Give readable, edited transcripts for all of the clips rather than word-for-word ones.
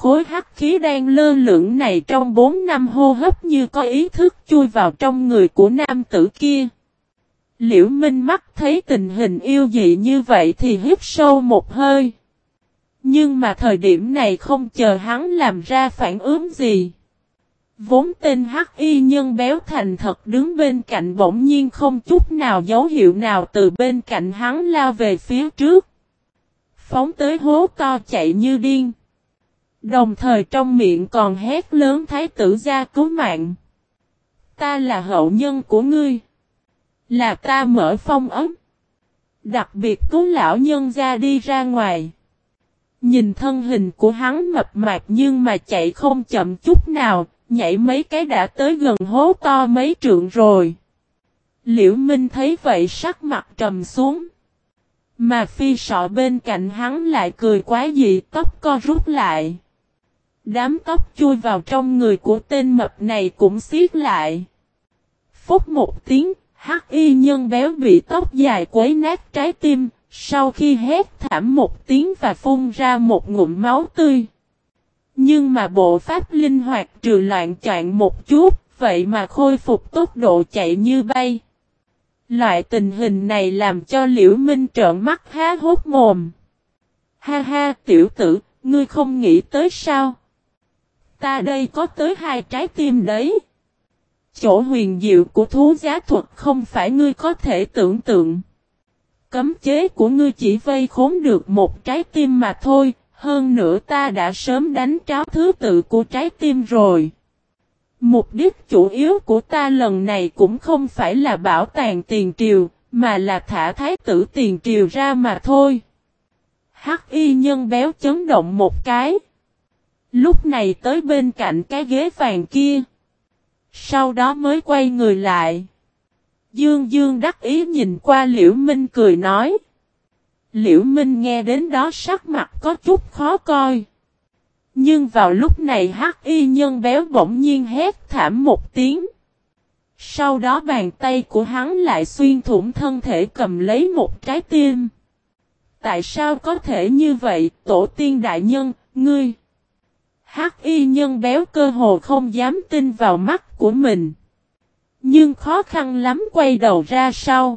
khối hắc khí đang lơ lửng này trong 4 năm hô hấp như có ý thức chui vào trong người của nam tử kia. Liễu Minh mắt thấy tình hình yêu dị như vậy thì hít sâu một hơi. Nhưng mà thời điểm này không chờ hắn làm ra phản ứng gì. Vốn tên hắc y nhân béo thành thật đứng bên cạnh bỗng nhiên không chút nào dấu hiệu nào từ bên cạnh hắn lao về phía trước. Phóng tới hố to chạy như điên. Đồng thời trong miệng còn hét lớn thái tử gia cứu mạng. Ta là hậu nhân của ngươi. Là ta mở phong ấm. Đặc biệt cứu lão nhân gia đi ra ngoài. Nhìn thân hình của hắn mập mạp nhưng mà chạy không chậm chút nào. Nhảy mấy cái đã tới gần hố to mấy trượng rồi. Liễu Minh thấy vậy sắc mặt trầm xuống. Mà phi sọ bên cạnh hắn lại cười quá dị, tóc co rút lại. Đám tóc chui vào trong người của tên mập này cũng siết lại. Phúc một tiếng, hắc y nhân béo bị tóc dài quấy nát trái tim, sau khi hét thảm một tiếng và phun ra một ngụm máu tươi. Nhưng mà bộ pháp linh hoạt trừ loạn choạng một chút, vậy mà khôi phục tốc độ chạy như bay. Loại tình hình này làm cho Liễu Minh trợn mắt há hốt mồm. Ha ha tiểu tử, ngươi không nghĩ tới sao? Ta đây có tới 2 trái tim đấy. Chỗ huyền diệu của thú giá thuật không phải ngươi có thể tưởng tượng. Cấm chế của ngươi chỉ vây khốn được 1 trái tim mà thôi. Hơn nữa ta đã sớm đánh tráo thứ tự của trái tim rồi. Mục đích chủ yếu của ta lần này cũng không phải là bảo tàng tiền triều, mà là thả thái tử tiền triều ra mà thôi. Hắc y nhân béo chấn động một cái. Lúc này tới bên cạnh cái ghế vàng kia. Sau đó mới quay người lại. Dương Dương đắc ý nhìn qua Liễu Minh cười nói. Liễu Minh nghe đến đó sắc mặt có chút khó coi. Nhưng vào lúc này hắc y nhân béo bỗng nhiên hét thảm một tiếng. Sau đó bàn tay của hắn lại xuyên thủng thân thể cầm lấy một trái tim. Tại sao có thể như vậy, tổ tiên đại nhân, ngươi? Hắc y nhân béo cơ hồ không dám tin vào mắt của mình. Nhưng khó khăn lắm quay đầu ra sau.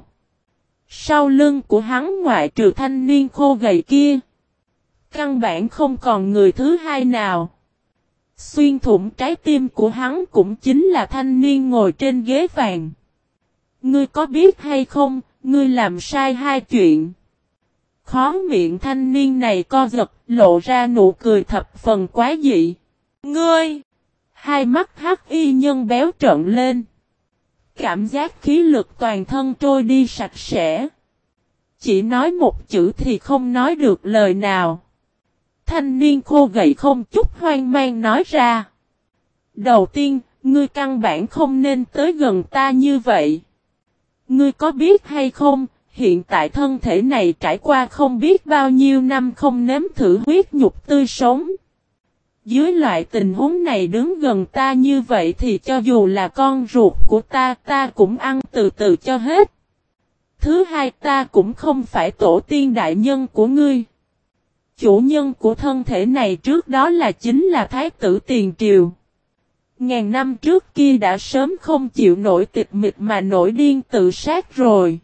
Sau lưng của hắn ngoại trừ thanh niên khô gầy kia. Căn bản không còn người thứ hai nào. Xuyên thủng trái tim của hắn cũng chính là thanh niên ngồi trên ghế vàng. Ngươi có biết hay không, ngươi làm sai 2 chuyện. Khó miệng thanh niên này co giật, lộ ra nụ cười thập phần quá dị. Ngươi! Hai mắt hắc y nhân béo trợn lên. Cảm giác khí lực toàn thân trôi đi sạch sẽ. Chỉ nói một chữ thì không nói được lời nào. Thanh niên khô gầy không chút hoang mang nói ra. Đầu tiên, ngươi căn bản không nên tới gần ta như vậy. Ngươi có biết hay không, hiện tại thân thể này trải qua không biết bao nhiêu năm không nếm thử huyết nhục tươi sống. Dưới loại tình huống này đứng gần ta như vậy thì cho dù là con ruột của ta cũng ăn từ từ cho hết. Thứ hai, ta cũng không phải tổ tiên đại nhân của ngươi. Chủ nhân của thân thể này trước đó chính là thái tử tiền triều. Ngàn năm trước kia đã sớm không chịu nổi tịch mịch mà nổi điên tự sát rồi.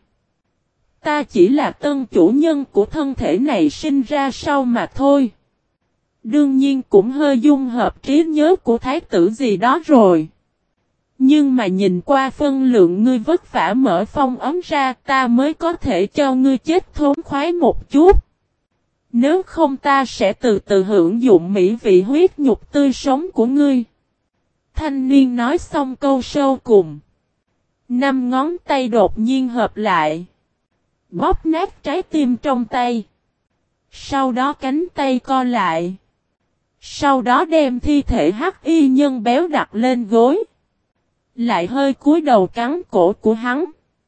Ta chỉ là tân chủ nhân của thân thể này sinh ra sau mà thôi. Đương nhiên cũng hơi dung hợp trí nhớ của thái tử gì đó rồi. Nhưng mà nhìn qua phân lượng ngươi vất vả mở phong ấm ra, ta mới có thể cho ngươi chết thốn khoái một chút. Nếu không ta sẽ từ từ hưởng dụng mỹ vị huyết nhục tươi sống của ngươi. Thanh niên nói xong câu sâu cùng. 5 ngón tay đột nhiên hợp lại. Bóp nát trái tim trong tay. Sau đó cánh tay co lại. Sau đó đem thi thể hắc y nhân béo đặt lên gối. Lại hơi cúi đầu cắn cổ của hắn.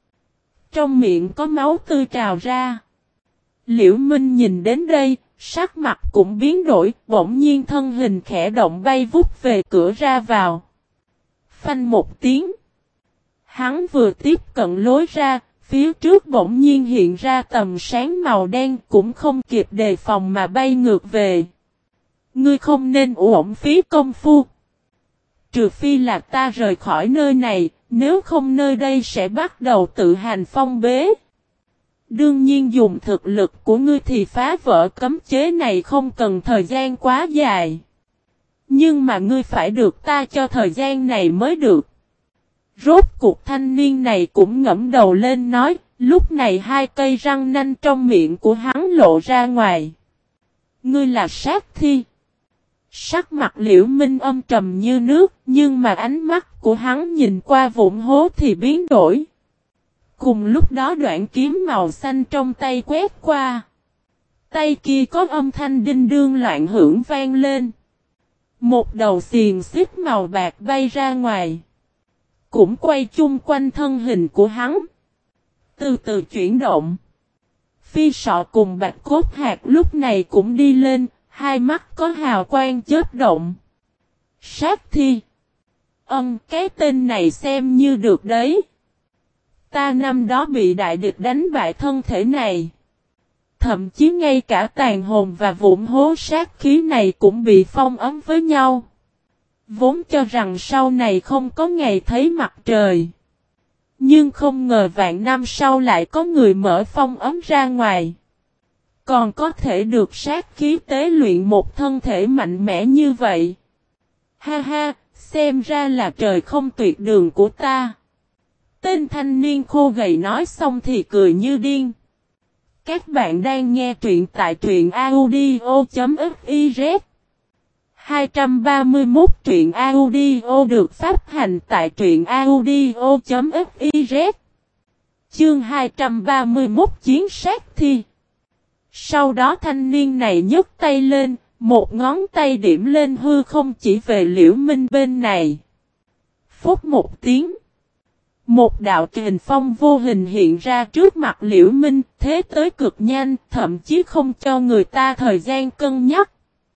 Trong miệng có máu tươi trào ra. Liễu Minh nhìn đến đây, sắc mặt cũng biến đổi, bỗng nhiên thân hình khẽ động bay vút về cửa ra vào. Phanh một tiếng. Hắn vừa tiếp cận lối ra, phía trước bỗng nhiên hiện ra tầm sáng màu đen cũng không kịp đề phòng mà bay ngược về. Ngươi không nên uổng phí công phu. Trừ phi là ta rời khỏi nơi này, nếu không nơi đây sẽ bắt đầu tự hành phong bế. Đương nhiên dùng thực lực của ngươi thì phá vỡ cấm chế này không cần thời gian quá dài. Nhưng mà ngươi phải được ta cho thời gian này mới được. Rốt cuộc thanh niên này cũng ngẫm đầu lên nói, lúc này hai cây răng nanh trong miệng của hắn lộ ra ngoài. Ngươi là sát thi. Sắc mặt Liễu Minh âm trầm như nước, nhưng mà ánh mắt của hắn nhìn qua vụn hố thì biến đổi. Cùng lúc đó đoạn kiếm màu xanh trong tay quét qua. Tay kia có âm thanh đinh đương loạn hưởng vang lên. Một đầu xiềng xích màu bạc bay ra ngoài. Cũng quay chung quanh thân hình của hắn. Từ từ chuyển động. Phi sọ cùng bạch cốt hạt lúc này cũng đi lên. Hai mắt có hào quang chớp động. Sát thi. Cái tên này xem như được đấy. Ta năm đó bị đại địch đánh bại thân thể này. Thậm chí ngay cả tàn hồn và vụn hố sát khí này cũng bị phong ấn với nhau. Vốn cho rằng sau này không có ngày thấy mặt trời. Nhưng không ngờ vạn năm sau lại có người mở phong ấn ra ngoài. Còn có thể được sát khí tế luyện một thân thể mạnh mẽ như vậy. Ha ha, xem ra là trời không tuyệt đường của ta. Tên thanh niên khô gầy nói xong thì cười như điên. Các bạn đang nghe truyện tại truyện audio.fiz 231 truyện audio được phát hành tại truyện audio.fiz Chương 231 Chiến sát thi. Sau đó thanh niên này nhấc tay lên, một ngón tay điểm lên hư không chỉ về Liễu Minh bên này. Phút một tiếng. Một đạo kình phong vô hình hiện ra trước mặt Liễu Minh, thế tới cực nhanh, thậm chí không cho người ta thời gian cân nhắc.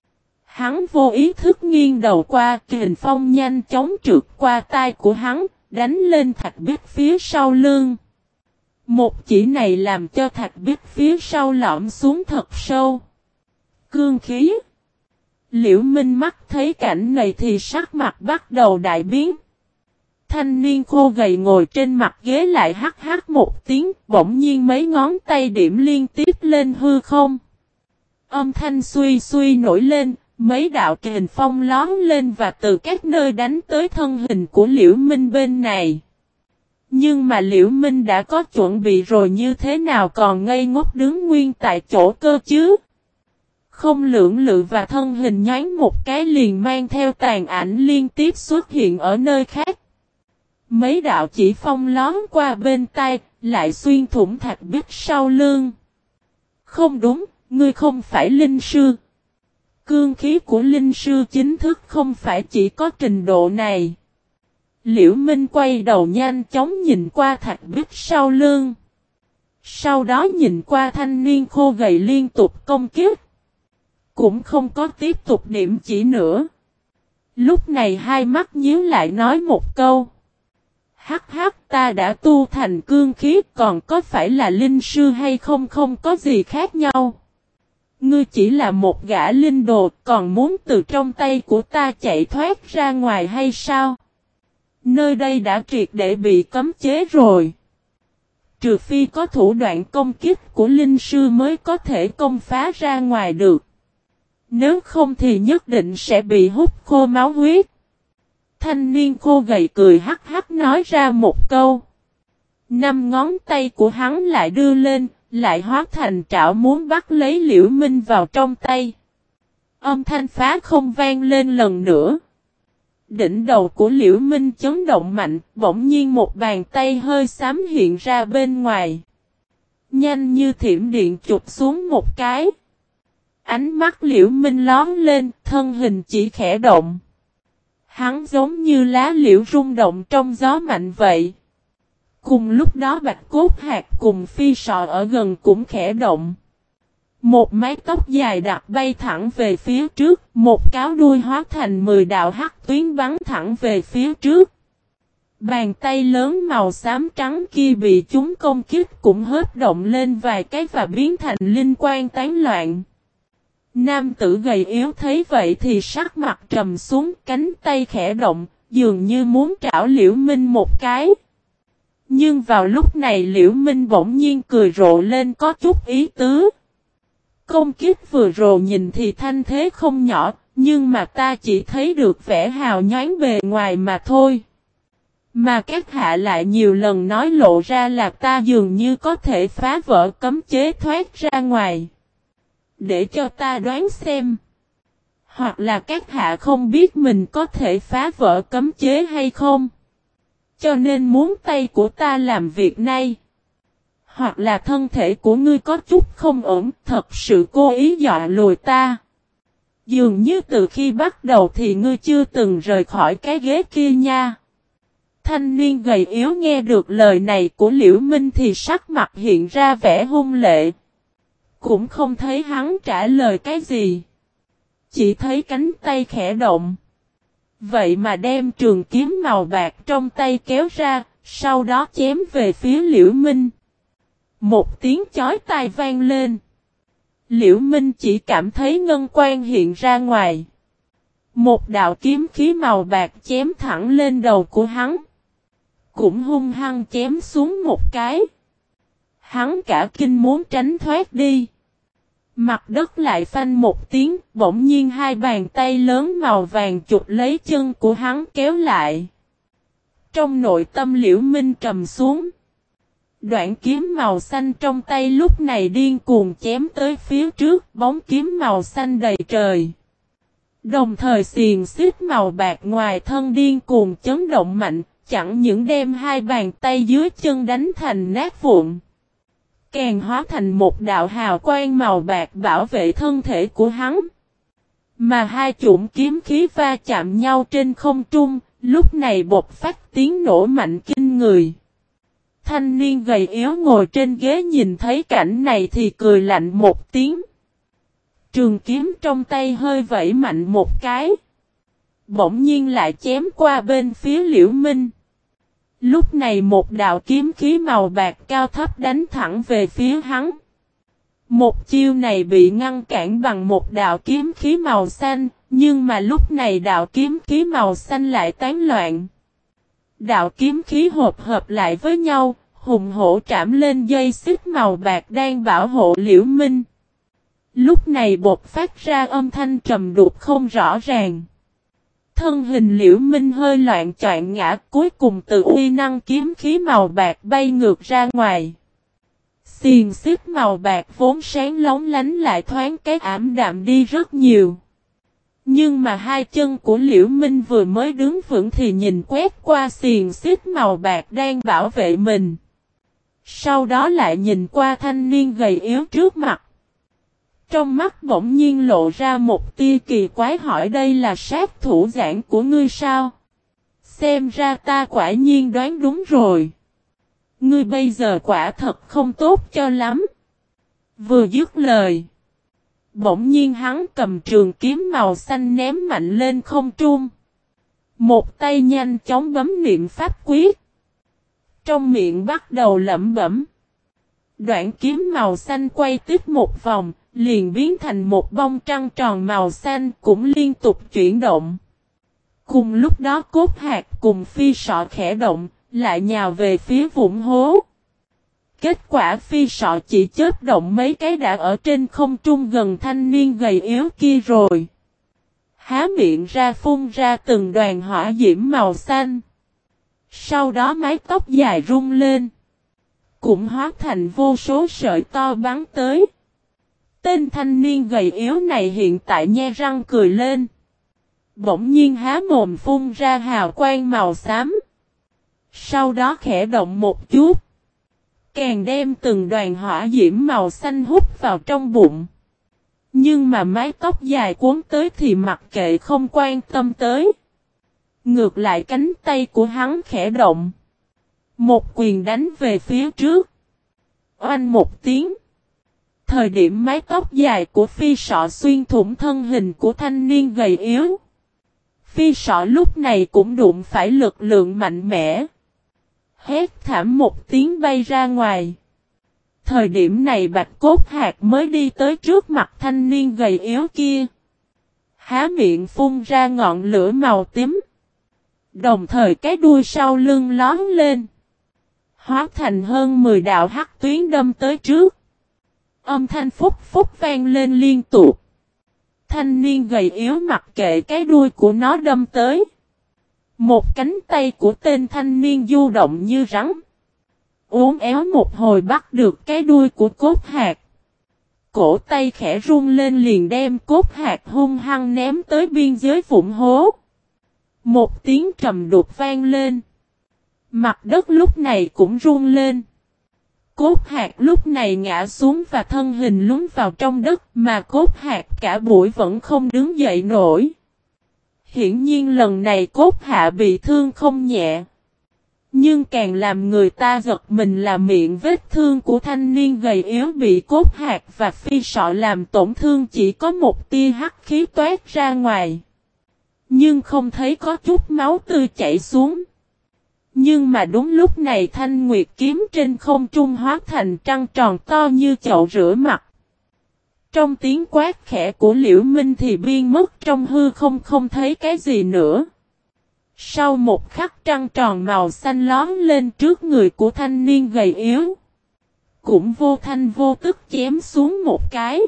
Hắn vô ý thức nghiêng đầu qua, kình phong nhanh chóng trượt qua tai của hắn, đánh lên thạch bích phía sau lưng. Một chỉ này làm cho thạch bích phía sau lõm xuống thật sâu. Cương khí. Liễu Minh mắt thấy cảnh này thì sắc mặt bắt đầu đại biến. Thanh niên khô gầy ngồi trên mặt ghế lại hắc hắc một tiếng, bỗng nhiên mấy ngón tay điểm liên tiếp lên hư không. Âm thanh suy suy nổi lên, mấy đạo kình phong lón lên và từ các nơi đánh tới thân hình của Liễu Minh bên này. Nhưng mà Liễu Minh đã có chuẩn bị rồi, như thế nào còn ngây ngốc đứng nguyên tại chỗ cơ chứ? Không lưỡng lự và thân hình nhoáng một cái liền mang theo tàn ảnh liên tiếp xuất hiện ở nơi khác. Mấy đạo chỉ phong lón qua bên tai, lại xuyên thủng thạch bích sau lưng. Không đúng, ngươi không phải linh sư. Cương khí của linh sư chính thức không phải chỉ có trình độ này. Liễu Minh quay đầu nhanh chóng nhìn qua thạch bích sau lưng. Sau đó nhìn qua thanh niên khô gầy liên tục công kích. Cũng không có tiếp tục điểm chỉ nữa. Lúc này hai mắt nhíu lại nói một câu. Hắc hắc, ta đã tu thành cương khí, còn có phải là linh sư hay không không có gì khác nhau. Ngươi chỉ là một gã linh đồ, còn muốn từ trong tay của ta chạy thoát ra ngoài hay sao? Nơi đây đã triệt để bị cấm chế rồi. Trừ phi có thủ đoạn công kích của linh sư mới có thể công phá ra ngoài được. Nếu không thì nhất định sẽ bị hút khô máu huyết. Thanh niên khô gầy cười hắc hắc nói ra một câu. Năm ngón tay của hắn lại đưa lên, lại hóa thành trảo muốn bắt lấy Liễu Minh vào trong tay. Âm thanh phá không vang lên lần nữa. Đỉnh đầu của Liễu Minh chấn động mạnh, bỗng nhiên một bàn tay hơi xám hiện ra bên ngoài. Nhanh như thiểm điện chụp xuống một cái. Ánh mắt Liễu Minh lóm lên, thân hình chỉ khẽ động. Hắn giống như lá liễu rung động trong gió mạnh vậy. Cùng lúc đó bạch cốt hạt cùng phi sọ ở gần cũng khẽ động. Một mái tóc dài đặc bay thẳng về phía trước, một cáo đuôi hóa thành 10 đạo hắc tuyến bắn thẳng về phía trước. Bàn tay lớn màu xám trắng kia bị chúng công kích cũng hớp động lên vài cái và biến thành linh quang tán loạn. Nam tử gầy yếu thấy vậy thì sắc mặt trầm xuống, cánh tay khẽ động, dường như muốn trảo Liễu Minh một cái. Nhưng vào lúc này Liễu Minh bỗng nhiên cười rộ lên có chút ý tứ. Công kích vừa rồi nhìn thì thanh thế không nhỏ, nhưng mà ta chỉ thấy được vẻ hào nhoáng bề ngoài mà thôi. Mà các hạ lại nhiều lần nói lộ ra là ta dường như có thể phá vỡ cấm chế thoát ra ngoài. Để cho ta đoán xem. Hoặc là các hạ không biết mình có thể phá vỡ cấm chế hay không. Cho nên muốn tay của ta làm việc này. Hoặc là thân thể của ngươi có chút không ổn, thật sự cố ý dọa lùi ta. Dường như từ khi bắt đầu thì ngươi chưa từng rời khỏi cái ghế kia nha. Thanh niên gầy yếu nghe được lời này của Liễu Minh thì sắc mặt hiện ra vẻ hung lệ. Cũng không thấy hắn trả lời cái gì. Chỉ thấy cánh tay khẽ động. Vậy mà đem trường kiếm màu bạc trong tay kéo ra, sau đó chém về phía Liễu Minh. Một tiếng chói tai vang lên. Liễu Minh chỉ cảm thấy ngân quang hiện ra ngoài. Một đạo kiếm khí màu bạc chém thẳng lên đầu của hắn. Cũng hung hăng chém xuống một cái. Hắn cả kinh muốn tránh thoát đi. Mặt đất lại phanh một tiếng, bỗng nhiên hai bàn tay lớn màu vàng chụp lấy chân của hắn kéo lại. Trong nội tâm Liễu Minh trầm xuống. Đoạn kiếm màu xanh trong tay lúc này điên cuồng chém tới phía trước, bóng kiếm màu xanh đầy trời. Đồng thời xiềng xích màu bạc ngoài thân điên cuồng chấn động mạnh, chẳng những đem hai bàn tay dưới chân đánh thành nát vụn. Càng hóa thành một đạo hào quang màu bạc bảo vệ thân thể của hắn. Mà hai chủng kiếm khí va chạm nhau trên không trung, lúc này bộc phát tiếng nổ mạnh kinh người. Thanh niên gầy yếu ngồi trên ghế nhìn thấy cảnh này thì cười lạnh một tiếng. Trường kiếm trong tay hơi vẫy mạnh một cái. Bỗng nhiên lại chém qua bên phía Liễu Minh. Lúc này một đạo kiếm khí màu bạc cao thấp đánh thẳng về phía hắn. Một chiêu này bị ngăn cản bằng một đạo kiếm khí màu xanh, nhưng mà lúc này đạo kiếm khí màu xanh lại tán loạn. Đạo kiếm khí hợp lại với nhau, hùng hổ trảm lên dây xích màu bạc đang bảo hộ Liễu Minh. Lúc này bột phát ra âm thanh trầm đục không rõ ràng. Thân hình Liễu Minh hơi loạn choạng ngã, cuối cùng từ uy năng kiếm khí màu bạc bay ngược ra ngoài. Xiềng xích màu bạc vốn sáng lóng lánh lại thoáng cái ảm đạm đi rất nhiều. Nhưng mà hai chân của Liễu Minh vừa mới đứng vững thì nhìn quét qua xiềng xích màu bạc đang bảo vệ mình. Sau đó lại nhìn qua thanh niên gầy yếu trước mặt. Trong mắt bỗng nhiên lộ ra một tia kỳ quái hỏi đây là sát thủ giảng của ngươi sao? Xem ra ta quả nhiên đoán đúng rồi. Ngươi bây giờ quả thật không tốt cho lắm. Vừa dứt lời. Bỗng nhiên hắn cầm trường kiếm màu xanh ném mạnh lên không trung. Một tay nhanh chóng bấm niệm pháp quyết. Trong miệng bắt đầu lẩm bẩm. Đoạn kiếm màu xanh quay tiếp một vòng, liền biến thành một bông trăng tròn màu xanh cũng liên tục chuyển động. Cùng lúc đó cốt hạt cùng phi sọ khẽ động, lại nhào về phía vũng hố. Kết quả phi sọ chỉ chớp động mấy cái đã ở trên không trung gần thanh niên gầy yếu kia rồi. Há miệng ra phun ra từng đoàn hỏa diễm màu xanh. Sau đó mái tóc dài rung lên. Cũng hóa thành vô số sợi to bắn tới. Tên thanh niên gầy yếu này hiện tại nhe răng cười lên. Bỗng nhiên há mồm phun ra hào quang màu xám. Sau đó khẽ động một chút. Càng đem từng đoàn hỏa diễm màu xanh hút vào trong bụng. Nhưng mà mái tóc dài cuốn tới thì mặc kệ không quan tâm tới. Ngược lại cánh tay của hắn khẽ động. Một quyền đánh về phía trước. Oanh một tiếng. Thời điểm mái tóc dài của phi sọ xuyên thủng thân hình của thanh niên gầy yếu. Phi sọ lúc này cũng đụng phải lực lượng mạnh mẽ. Hét thảm một tiếng bay ra ngoài. Thời điểm này Bạch Cốt Hạc mới đi tới trước mặt thanh niên gầy yếu kia. Há miệng phun ra ngọn lửa màu tím. Đồng thời cái đuôi sau lưng lón lên. Hóa thành hơn 10 đạo hắc tuyến đâm tới trước. Âm thanh phúc phúc vang lên liên tục. Thanh niên gầy yếu mặc kệ cái đuôi của nó đâm tới. Một cánh tay của tên thanh niên du động như rắn. Uốn éo một hồi bắt được cái đuôi của cốt hạc. Cổ tay khẽ run lên liền đem cốt hạc hung hăng ném tới biên giới vụn hố. Một tiếng trầm đục vang lên. Mặt đất lúc này cũng run lên. Cốt hạc lúc này ngã xuống và thân hình lún vào trong đất mà cốt hạc cả buổi vẫn không đứng dậy nổi. Hiển nhiên lần này cốt hạ bị thương không nhẹ. Nhưng càng làm người ta giật mình là miệng vết thương của thanh niên gầy yếu bị cốt hạc và phi sọ làm tổn thương chỉ có một tia hắc khí toát ra ngoài. Nhưng không thấy có chút máu tươi chảy xuống. Nhưng mà đúng lúc này thanh nguyệt kiếm trên không trung hóa thành trăng tròn to như chậu rửa mặt. Trong tiếng quát khẽ của Liễu Minh thì biến mất trong hư không thấy cái gì nữa. Sau một khắc trăng tròn màu xanh lón lên trước người của thanh niên gầy yếu. Cũng vô thanh vô tức chém xuống một cái.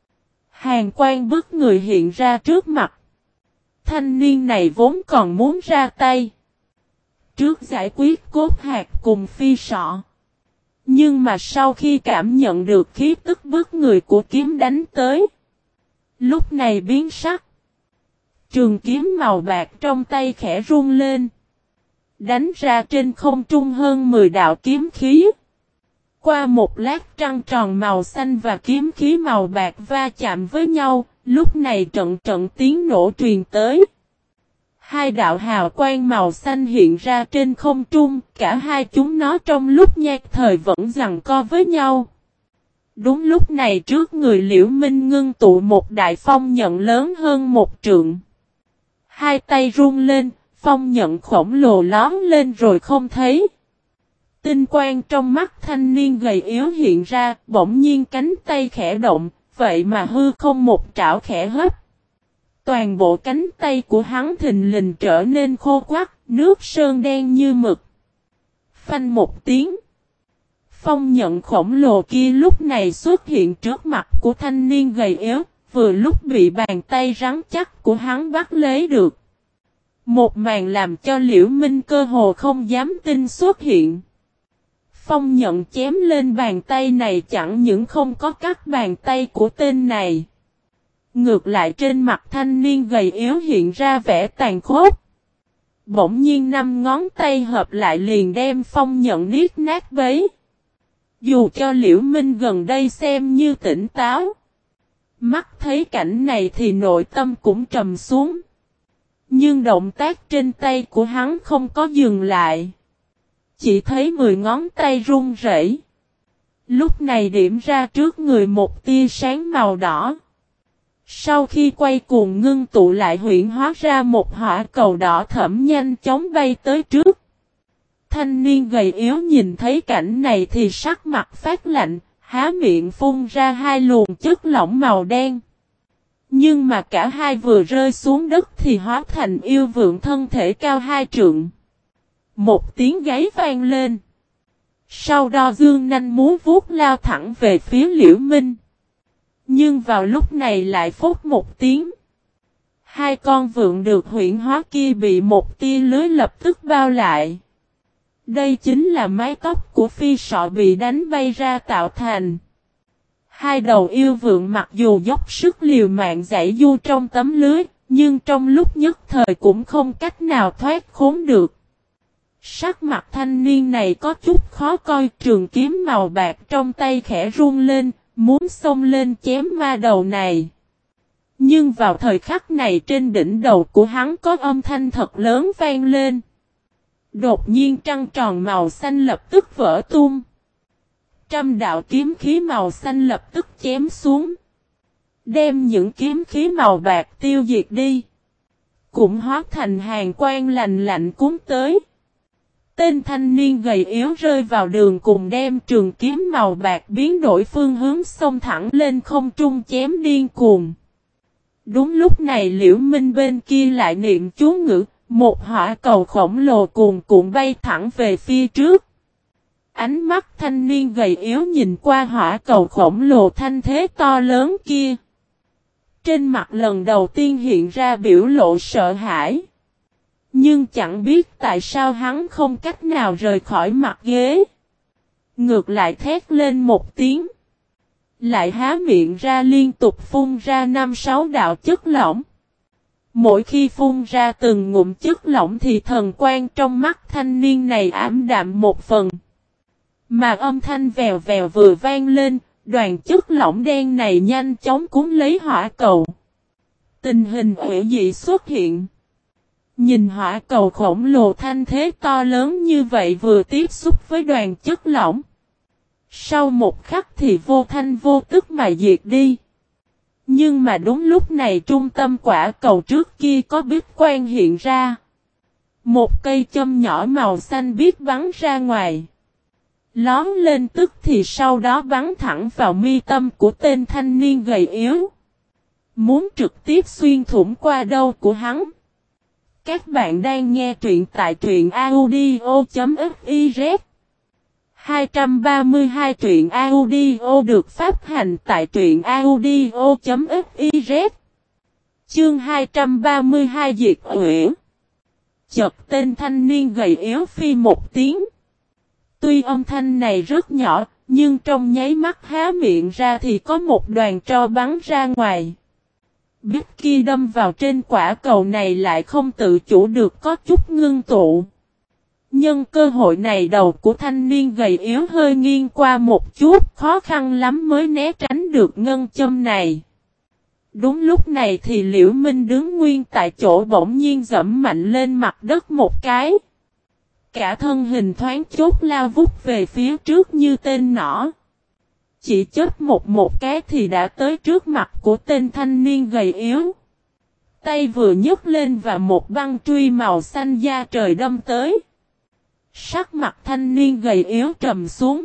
Hàn quang bức người hiện ra trước mặt. Thanh niên này vốn còn muốn ra tay. Trước giải quyết cốt hạc cùng phi sọ. Nhưng mà sau khi cảm nhận được khí tức bức người của kiếm đánh tới. Lúc này biến sắc. Trường kiếm màu bạc trong tay khẽ run lên. Đánh ra trên không trung hơn 10 đạo kiếm khí. Qua một lát trăng tròn màu xanh và kiếm khí màu bạc va chạm với nhau. Lúc này trận tiếng nổ truyền tới. Hai đạo hào quang màu xanh hiện ra trên không trung, cả hai chúng nó trong lúc nhạc thời vẫn giằng co với nhau. Đúng lúc này trước người Liễu Minh ngưng tụ một đại phong nhận lớn hơn một trượng. Hai tay run lên, phong nhận khổng lồ lón lên rồi không thấy. Tinh quang trong mắt thanh niên gầy yếu hiện ra, bỗng nhiên cánh tay khẽ động, vậy mà hư không một trảo khẽ hấp. Toàn bộ cánh tay của hắn thình lình trở nên khô quắc, nước sơn đen như mực. Phanh một tiếng. Phong nhận khổng lồ kia lúc này xuất hiện trước mặt của thanh niên gầy yếu, vừa lúc bị bàn tay rắn chắc của hắn bắt lấy được. Một màn làm cho Liễu Minh cơ hồ không dám tin xuất hiện. Phong nhận chém lên bàn tay này chẳng những không có cắt bàn tay của tên này. Ngược lại trên mặt thanh niên gầy yếu hiện ra vẻ tàn khốc. Bỗng nhiên 5 ngón tay hợp lại liền đem phong nhận niết nát bấy. Dù cho Liễu Minh gần đây xem như tỉnh táo. Mắt thấy cảnh này thì nội tâm cũng trầm xuống. Nhưng động tác trên tay của hắn không có dừng lại. Chỉ thấy 10 ngón tay run rẩy. Lúc này điểm ra trước người một tia sáng màu đỏ. Sau khi quay cuồng ngưng tụ lại huyễn hóa ra một hỏa cầu đỏ thẫm nhanh chóng bay tới trước. Thanh niên gầy yếu nhìn thấy cảnh này thì sắc mặt phát lạnh, há miệng phun ra hai luồng chất lỏng màu đen. Nhưng mà cả hai vừa rơi xuống đất thì hóa thành yêu vượng thân thể cao 2 trượng. Một tiếng gáy vang lên. Sau đó dương nanh múa vuốt lao thẳng về phía Liễu Minh. Nhưng vào lúc này lại phốt một tiếng. Hai con vượn được huyễn hóa kia bị một tia lưới lập tức bao lại. Đây chính là mái tóc của phi sọ bị đánh bay ra tạo thành. Hai đầu yêu vượn mặc dù dốc sức liều mạng giãy du trong tấm lưới, nhưng trong lúc nhất thời cũng không cách nào thoát khốn được. Sắc mặt thanh niên này có chút khó coi, trường kiếm màu bạc trong tay khẽ run lên, muốn xông lên chém ma đầu này. Nhưng vào thời khắc này trên đỉnh đầu của hắn có âm thanh thật lớn vang lên. Đột nhiên trăng tròn màu xanh lập tức vỡ tung. 100 đạo kiếm khí màu xanh lập tức chém xuống. Đem những kiếm khí màu bạc tiêu diệt đi. Cũng hóa thành hàn quang lạnh lạnh cuốn tới. Tên thanh niên gầy yếu rơi vào đường cùng đem trường kiếm màu bạc biến đổi phương hướng xông thẳng lên không trung chém điên cuồng. Đúng lúc này Liễu Minh bên kia lại niệm chú ngữ, một hỏa cầu khổng lồ cuồn cuộn bay thẳng về phía trước. Ánh mắt thanh niên gầy yếu nhìn qua hỏa cầu khổng lồ thanh thế to lớn kia. Trên mặt lần đầu tiên hiện ra biểu lộ sợ hãi. Nhưng chẳng biết tại sao hắn không cách nào rời khỏi mặt ghế. Ngược lại thét lên một tiếng. Lại há miệng ra liên tục phun ra 5-6 đạo chất lỏng. Mỗi khi phun ra từng ngụm chất lỏng thì thần quang trong mắt thanh niên này ảm đạm một phần. Mà âm thanh vèo vèo vừa vang lên, đoàn chất lỏng đen này nhanh chóng cuốn lấy hỏa cầu. Tình hình hủy dị xuất hiện. Nhìn hỏa cầu khổng lồ thanh thế to lớn như vậy vừa tiếp xúc với đoàn chất lỏng. Sau một khắc thì vô thanh vô tức mà diệt đi. Nhưng mà đúng lúc này trung tâm quả cầu trước kia có bích quang hiện ra. Một cây châm nhỏ màu xanh biếc bắn ra ngoài. Lón lên tức thì sau đó bắn thẳng vào mi tâm của tên thanh niên gầy yếu. Muốn trực tiếp xuyên thủng qua đầu của hắn. Các bạn đang nghe truyện tại truyện audio.fiz 232 truyện audio được phát hành tại truyện audio.fiz Chương 232 Diệt Uyển. Chợt tên thanh niên gầy yếu phi một tiếng. Tuy âm thanh này rất nhỏ, nhưng trong nháy mắt há miệng ra thì có một đoàn tro bắn ra ngoài. Bích kia đâm vào trên quả cầu này lại không tự chủ được có chút ngưng tụ. Nhân cơ hội này đầu của thanh niên gầy yếu hơi nghiêng qua một chút, khó khăn lắm mới né tránh được ngân châm này. Đúng lúc này thì Liễu Minh đứng nguyên tại chỗ bỗng nhiên dẫm mạnh lên mặt đất một cái. Cả thân hình thoáng chốt lao vút về phía trước như tên nỏ. Chỉ chớp một cái thì đã tới trước mặt của tên thanh niên gầy yếu. Tay vừa nhấc lên và một băng truy màu xanh da trời đâm tới. Sắc mặt thanh niên gầy yếu trầm xuống.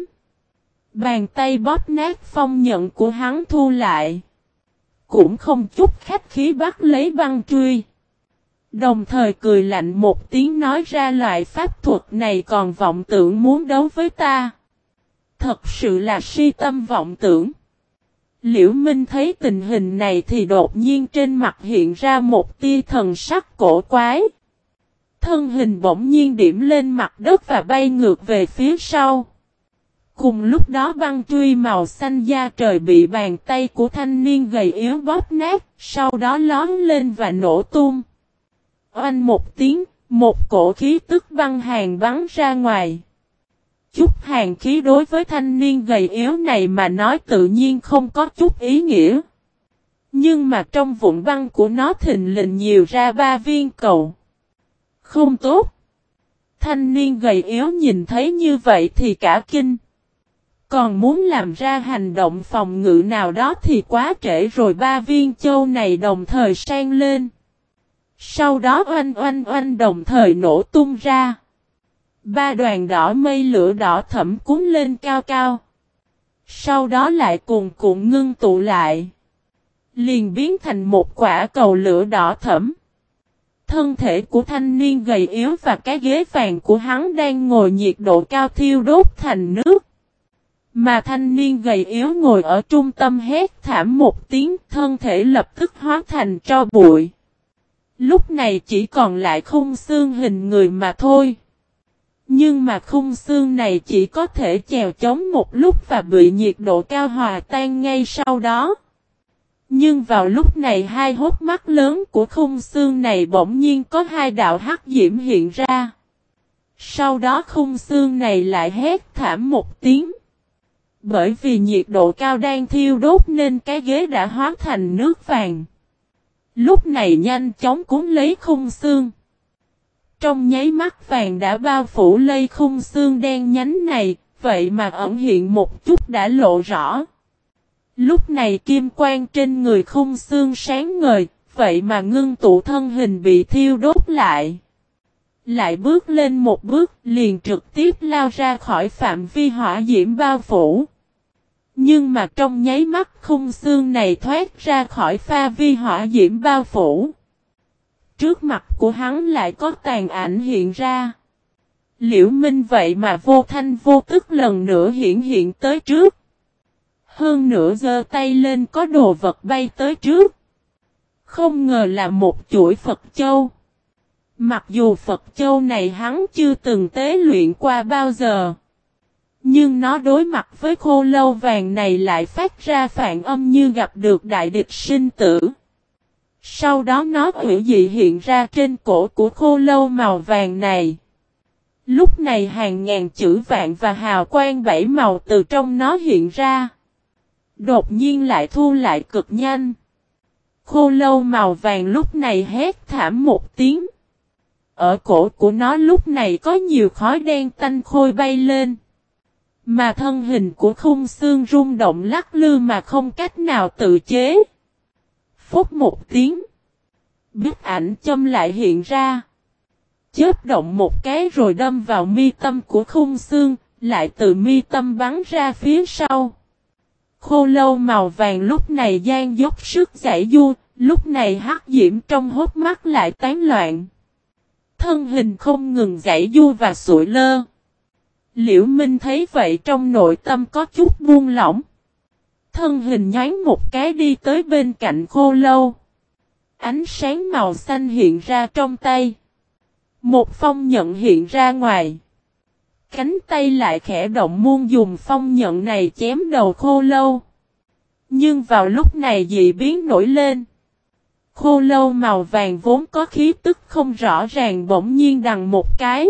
Bàn tay bóp nát phong nhận của hắn thu lại. Cũng không chút khách khí bắt lấy băng truy. Đồng thời cười lạnh một tiếng nói ra loại pháp thuật này còn vọng tưởng muốn đấu với ta. Thật sự là si tâm vọng tưởng. Liễu Minh thấy tình hình này thì đột nhiên trên mặt hiện ra một tia thần sắc cổ quái. Thân hình bỗng nhiên điểm lên mặt đất và bay ngược về phía sau. Cùng lúc đó băng truy màu xanh da trời bị bàn tay của thanh niên gầy yếu bóp nát, sau đó lón lên và nổ tung. Oanh một tiếng, một cổ khí tức băng hàn bắn ra ngoài. Chút hàn khí đối với thanh niên gầy yếu này mà nói tự nhiên không có chút ý nghĩa. Nhưng mà trong vụn băng của nó thình lình nhiều ra 3 viên cầu. Không tốt. Thanh niên gầy yếu nhìn thấy như vậy thì cả kinh. Còn muốn làm ra hành động phòng ngự nào đó thì quá trễ rồi 3 viên châu này đồng thời sang lên. Sau đó oanh oanh oanh đồng thời nổ tung ra. 3 đoàn đỏ mây lửa đỏ thẫm cuốn lên cao cao. Sau đó lại cuồn cuộn ngưng tụ lại. Liền biến thành một quả cầu lửa đỏ thẫm. Thân thể của thanh niên gầy yếu và cái ghế vàng của hắn đang ngồi nhiệt độ cao thiêu đốt thành nước. Mà thanh niên gầy yếu ngồi ở trung tâm hét thảm một tiếng, thân thể lập tức hóa thành tro bụi. Lúc này chỉ còn lại khung xương hình người mà thôi. Nhưng mà khung xương này chỉ có thể chèo chống một lúc và bị nhiệt độ cao hòa tan ngay sau đó. Nhưng vào lúc này hai hốc mắt lớn của khung xương này bỗng nhiên có 2 đạo hắc diễm hiện ra. Sau đó khung xương này lại hét thảm một tiếng. Bởi vì nhiệt độ cao đang thiêu đốt nên cái ghế đã hóa thành nước vàng. Lúc này nhanh chóng cuốn lấy khung xương. Trong nháy mắt vàng đã bao phủ lấy khung xương đen nhánh này, vậy mà ẩn hiện một chút đã lộ rõ. Lúc này kim quang trên người khung xương sáng ngời, vậy mà ngưng tụ thân hình bị thiêu đốt lại. Lại bước lên một bước liền trực tiếp lao ra khỏi phạm vi hỏa diễm bao phủ. Nhưng mà trong nháy mắt khung xương này thoát ra khỏi pha vi hỏa diễm bao phủ. Trước mặt của hắn lại có tàn ảnh hiện ra. Liễu Minh vậy mà vô thanh vô tức lần nữa hiện tới trước. Hơn nữa giơ tay lên có đồ vật bay tới trước. Không ngờ là một chuỗi Phật châu. Mặc dù Phật châu này hắn chưa từng tế luyện qua bao giờ. Nhưng nó đối mặt với khô lâu vàng này lại phát ra phản âm như gặp được đại địch sinh tử. Sau đó nó hủy dị hiện ra trên cổ của khô lâu màu vàng này. Lúc này hàng ngàn chữ vạn và hào quang bảy màu từ trong nó hiện ra. Đột nhiên lại thu lại cực nhanh. Khô lâu màu vàng lúc này hét thảm một tiếng. Ở cổ của nó lúc này có nhiều khói đen tanh khôi bay lên. Mà thân hình của khung xương rung động lắc lư mà không cách nào tự chế. Phút một tiếng. Bức ảnh châm lại hiện ra. Chớp động một cái rồi đâm vào mi tâm của khung xương, lại từ mi tâm bắn ra phía sau. Khô lâu màu vàng lúc này gian dốc sức giãy giụa, lúc này hắc diễm trong hốc mắt lại tán loạn. Thân hình không ngừng giãy giụa và sụi lơ. Liễu Minh thấy vậy trong nội tâm có chút buông lỏng. Thân hình nhoáng một cái đi tới bên cạnh khô lâu. Ánh sáng màu xanh hiện ra trong tay. Một phong nhận hiện ra ngoài. Cánh tay lại khẽ động muốn dùng phong nhận này chém đầu khô lâu. Nhưng vào lúc này dị biến nổi lên. Khô lâu màu vàng vốn có khí tức không rõ ràng bỗng nhiên đằng một cái.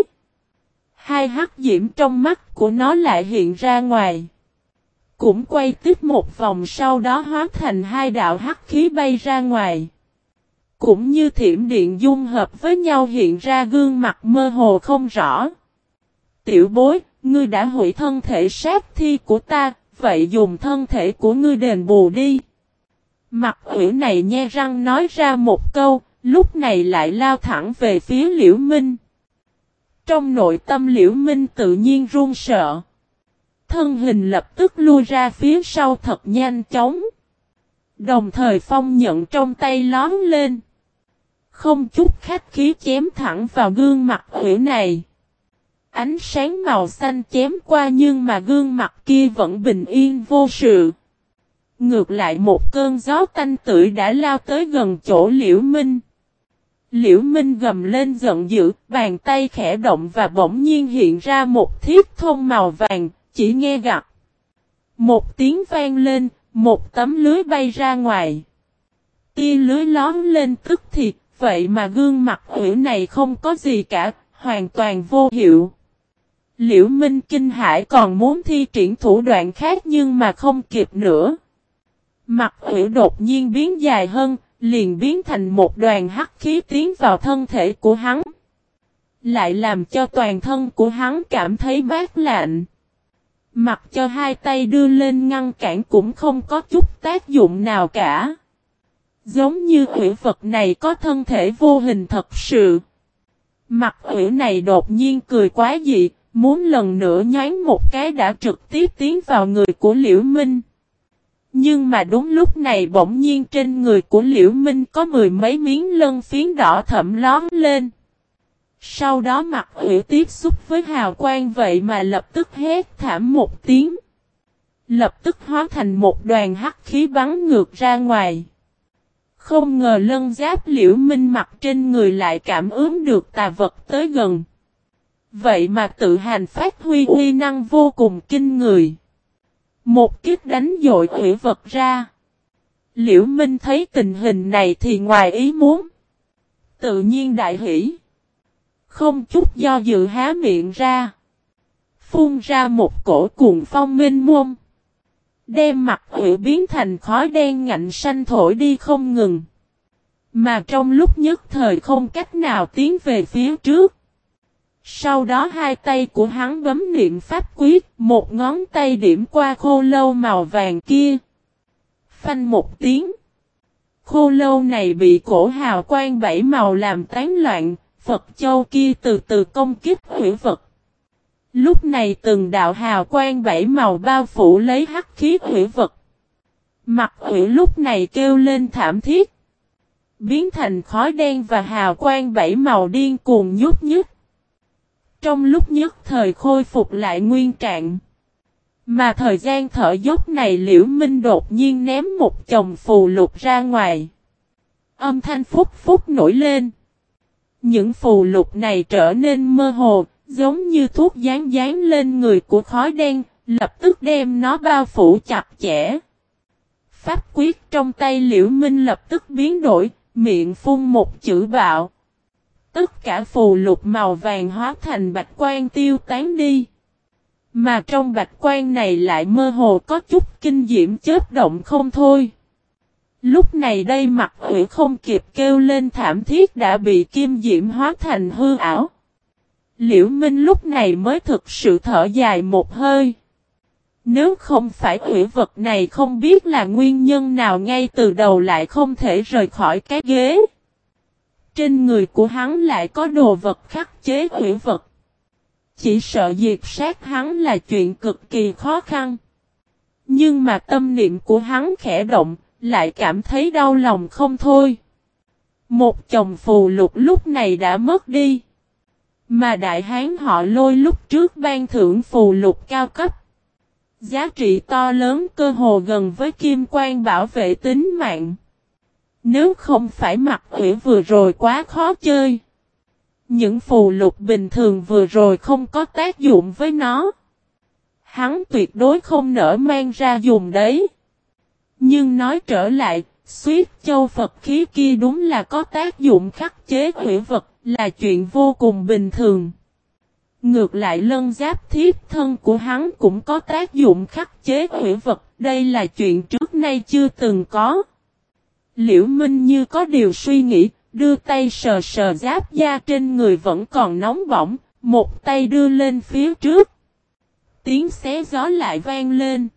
Hai hắc diễm trong mắt của nó lại hiện ra ngoài. Cũng quay tiếp một vòng sau đó hóa thành hai đạo hắc khí bay ra ngoài. Cũng như thiểm điện dung hợp với nhau hiện ra gương mặt mơ hồ không rõ. Tiểu bối, ngươi đã hủy thân thể sát thi của ta, vậy dùng thân thể của ngươi đền bù đi. Mặt ủy này nhe răng nói ra một câu, lúc này lại lao thẳng về phía Liễu Minh. Trong nội tâm Liễu Minh tự nhiên run sợ. Thân hình lập tức lui ra phía sau thật nhanh chóng. Đồng thời phong nhận trong tay lóm lên. Không chút khách khí chém thẳng vào gương mặt ủy này. Ánh sáng màu xanh chém qua nhưng mà gương mặt kia vẫn bình yên vô sự. Ngược lại một cơn gió tanh tưởi đã lao tới gần chỗ Liễu Minh. Liễu Minh gầm lên giận dữ, bàn tay khẽ động và bỗng nhiên hiện ra một thiết thông màu vàng, chỉ nghe gặt. Một tiếng vang lên, một tấm lưới bay ra ngoài. Tia lưới lóm lên tức thì, vậy mà gương mặt ủy này không có gì cả, hoàn toàn vô hiệu. Liễu Minh kinh hãi còn muốn thi triển thủ đoạn khác nhưng mà không kịp nữa. Mặt ủy đột nhiên biến dài hơn, liền biến thành một đoàn hắc khí tiến vào thân thể của hắn. Lại làm cho toàn thân của hắn cảm thấy mát lạnh. Mặc cho hai tay đưa lên ngăn cản cũng không có chút tác dụng nào cả. Giống như ủy vật này có thân thể vô hình thật sự. Mặt ủy này đột nhiên cười quá dị, muốn lần nữa nhoáng một cái đã trực tiếp tiến vào người của Liễu Minh. Nhưng mà đúng lúc này bỗng nhiên trên người của Liễu Minh có mười mấy miếng lân phiến đỏ thẫm lóm lên. Sau đó mặt ủy tiếp xúc với hào quang vậy mà lập tức hét thảm một tiếng. Lập tức hóa thành một đoàn hắc khí bắn ngược ra ngoài. Không ngờ lân giáp Liễu Minh mặc trên người lại cảm ứng được tà vật tới gần. Vậy mà tự hành phát huy uy năng vô cùng kinh người. Một kích đánh dội ủy vật ra. Liễu Minh thấy tình hình này thì ngoài ý muốn. Tự nhiên đại hỉ. Không chút do dự há miệng ra. Phun ra một cổ cuồng phong mênh mông. Đem mặt ủy biến thành khói đen ngạnh xanh thổi đi không ngừng. Mà trong lúc nhất thời không cách nào tiến về phía trước. Sau đó hai tay của hắn bấm niệm pháp quyết, một ngón tay điểm qua khô lâu màu vàng kia. Phanh một tiếng. Khô lâu này bị cổ hào quang bảy màu làm tán loạn, Phật Châu kia từ từ công kích hủy vật. Lúc này từng đạo hào quang bảy màu bao phủ lấy hắc khí hủy vật. Mặt hủy lúc này kêu lên thảm thiết. Biến thành khói đen và hào quang bảy màu điên cuồng nhúc nhích. Trong lúc nhất thời khôi phục lại nguyên trạng. Mà thời gian thở dốc này Liễu Minh đột nhiên ném một chồng phù lục ra ngoài. Âm thanh phúc phúc nổi lên. Những phù lục này trở nên mơ hồ, giống như thuốc dán dán lên người của khói đen, lập tức đem nó bao phủ chặt chẽ. Pháp quyết trong tay Liễu Minh lập tức biến đổi, miệng phun một chữ bạo. Tất cả phù lục màu vàng hóa thành bạch quang tiêu tán đi. Mà trong bạch quang này lại mơ hồ có chút kinh diễm chớp động không thôi. Lúc này đây mặt Hủy không kịp kêu lên thảm thiết đã bị kim diễm hóa thành hư ảo. Liễu Minh lúc này mới thực sự thở dài một hơi. Nếu không phải Hủy vật này không biết là nguyên nhân nào ngay từ đầu lại không thể rời khỏi cái ghế. Trên người của hắn lại có đồ vật khắc chế Hủy vật. Chỉ sợ diệt sát hắn là chuyện cực kỳ khó khăn. Nhưng mà tâm niệm của hắn khẽ động, lại cảm thấy đau lòng không thôi. Một chồng phù lục lúc này đã mất đi. Mà đại hán họ Lôi lúc trước ban thưởng phù lục cao cấp. Giá trị to lớn cơ hồ gần với kim quan bảo vệ tính mạng. Nếu không phải mặt Hủy vừa rồi quá khó chơi. Những phù lục bình thường vừa rồi không có tác dụng với nó. Hắn tuyệt đối không nỡ mang ra dùng đấy. Nhưng nói trở lại, Xuyết Châu Phật khí kia đúng là có tác dụng khắc chế hủy vật, là chuyện vô cùng bình thường. Ngược lại lân giáp thiếp thân của hắn cũng có tác dụng khắc chế hủy vật, đây là chuyện trước nay chưa từng có. Liễu Minh như có điều suy nghĩ, đưa tay sờ sờ giáp da trên người vẫn còn nóng bỏng, một tay đưa lên phía trước. Tiếng xé gió lại vang lên.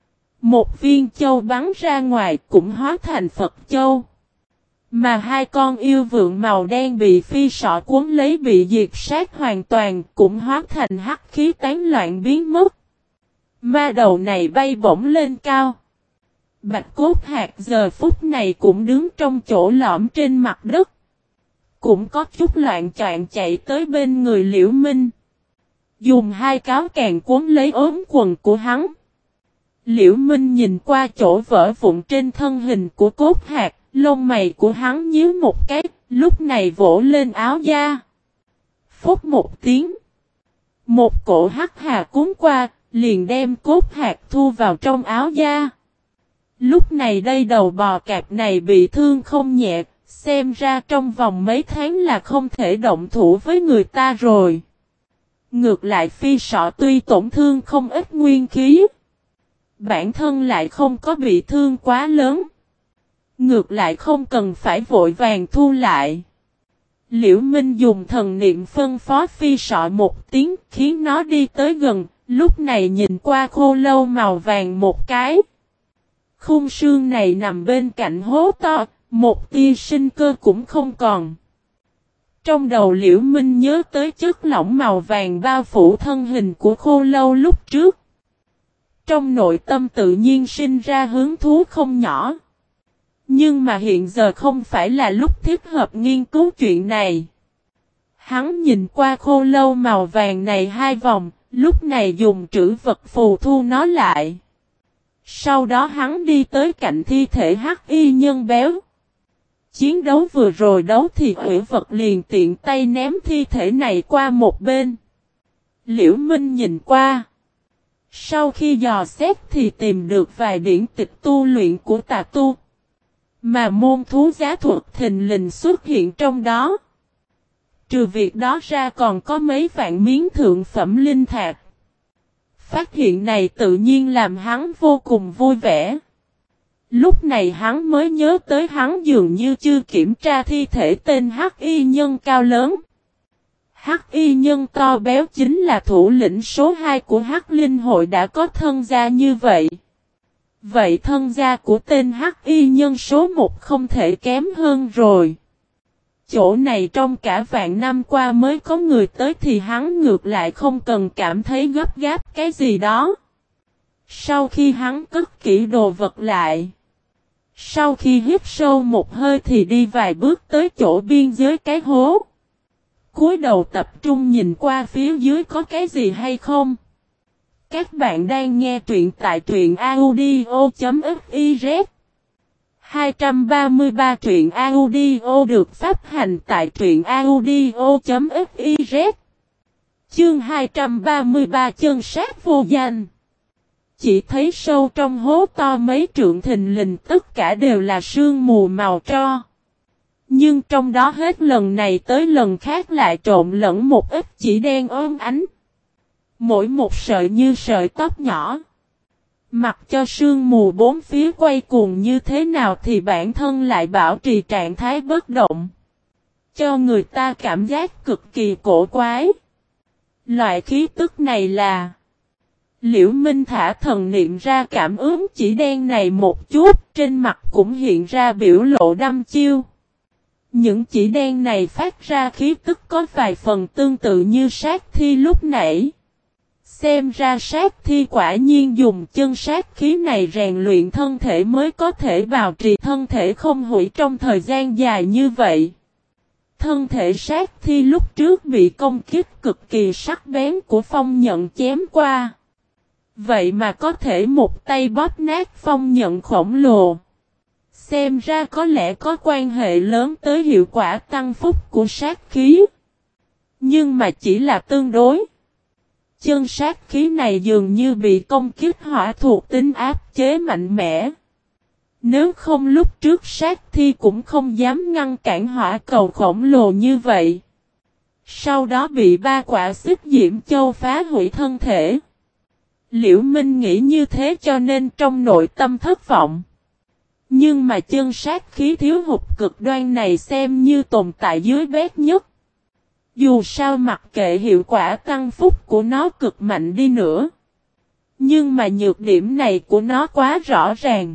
Một viên châu bắn ra ngoài cũng hóa thành Phật châu. Mà hai con yêu vượn màu đen bị phi sọ cuốn lấy bị diệt sát hoàn toàn cũng hóa thành hắc khí tán loạn biến mất. Ma đầu này bay bổng lên cao. Bạch Cốt Hạc giờ phút này cũng đứng trong chỗ lõm trên mặt đất. Cũng có chút loạn choạng chạy tới bên người Liễu Minh. Dùng hai cáo càng cuốn lấy ốm quần của hắn. Liễu Minh nhìn qua chỗ vỡ vụn trên thân hình của Cốt Hạc, lông mày của hắn nhíu một cái, lúc này vỗ lên áo da. Phốc một tiếng. Một cổ hắc hà cuốn qua, liền đem Cốt Hạc thu vào trong áo da. Lúc này đây đầu bò cạp này bị thương không nhẹ, xem ra trong vòng mấy tháng là không thể động thủ với người ta rồi. Ngược lại phi sọ tuy tổn thương không ít nguyên khí. Bản thân lại không có bị thương quá lớn. Ngược lại không cần phải vội vàng thu lại. Liễu Minh dùng thần niệm phân phó phi sọ một tiếng khiến nó đi tới gần. Lúc này nhìn qua khô lâu màu vàng một cái. Khung xương này nằm bên cạnh hố to. Một tia sinh cơ cũng không còn. Trong đầu Liễu Minh nhớ tới chất lỏng màu vàng bao phủ thân hình của khô lâu lúc trước. Trong nội tâm tự nhiên sinh ra hứng thú không nhỏ. Nhưng mà hiện giờ không phải là lúc thích hợp nghiên cứu chuyện này. Hắn nhìn qua khô lâu màu vàng này hai vòng, lúc này dùng trữ vật phù thu nó lại. Sau đó hắn đi tới cạnh thi thể hắc y nhân béo. Chiến đấu vừa rồi đấu thì hủy vật liền tiện tay ném thi thể này qua một bên. Liễu Minh nhìn qua. Sau khi dò xét thì tìm được vài điển tịch tu luyện của tà tu. Mà môn thú giá thuật thình lình xuất hiện trong đó. Trừ việc đó ra còn có mấy vạn miếng thượng phẩm linh thạch. Phát hiện này tự nhiên làm hắn vô cùng vui vẻ. Lúc này hắn mới nhớ tới hắn dường như chưa kiểm tra thi thể tên Hắc Y Nhân cao lớn. Hắc Y Nhân to béo chính là thủ lĩnh số 2 của Hắc Linh hội đã có thân gia như vậy. Vậy thân gia của tên Hắc Y Nhân số 1 không thể kém hơn rồi. chỗ này trong cả vạn năm qua mới có người tới thì hắn ngược lại không cần cảm thấy gấp gáp cái gì đó. Sau khi hắn cất kỹ đồ vật lại, sau khi hít sâu một hơi thì đi vài bước tới chỗ biên giới cái hố. Cúi đầu tập trung nhìn qua phía dưới có cái gì hay không. Các bạn đang nghe truyện tại truyện audio.fiz 233 truyện audio được phát hành tại truyện audio.fiz. Chương 233 chân sát vô danh. Chỉ thấy sâu trong hố to mấy trượng thình lình tất cả đều là sương mù màu tro. Nhưng trong đó hết lần này tới lần khác lại trộn lẫn một ít chỉ đen ốm ánh. Mỗi một sợi như sợi tóc nhỏ. Mặc cho sương mù bốn phía quay cuồng như thế nào thì bản thân lại bảo trì trạng thái bất động. Cho người ta cảm giác cực kỳ cổ quái. Loại khí tức này là... Liễu Minh thả thần niệm ra cảm ứng chỉ đen này một chút, trên mặt cũng hiện ra biểu lộ đăm chiêu. Những chỉ đen này phát ra khí tức có vài phần tương tự như sát thi lúc nãy. Xem ra sát thi quả nhiên dùng chân sát khí này rèn luyện thân thể mới có thể bảo trì thân thể không hủy trong thời gian dài như vậy. Thân thể sát thi lúc trước bị công kích cực kỳ sắc bén của phong nhận chém qua. Vậy mà có thể một tay bóp nát phong nhận khổng lồ. Xem ra có lẽ có quan hệ lớn tới hiệu quả tăng phúc của sát khí. Nhưng mà chỉ là tương đối. Chân sát khí này dường như bị công kích hỏa thuộc tính áp chế mạnh mẽ. Nếu không lúc trước sát thi cũng không dám ngăn cản hỏa cầu khổng lồ như vậy. Sau đó bị ba quả xích diễm châu phá hủy thân thể. Liễu Minh nghĩ như thế cho nên trong nội tâm thất vọng. Nhưng mà chân sát khí thiếu hụt cực đoan này xem như tồn tại dưới bét nhất. Dù sao mặc kệ hiệu quả tăng phúc của nó cực mạnh đi nữa. Nhưng mà nhược điểm này của nó quá rõ ràng.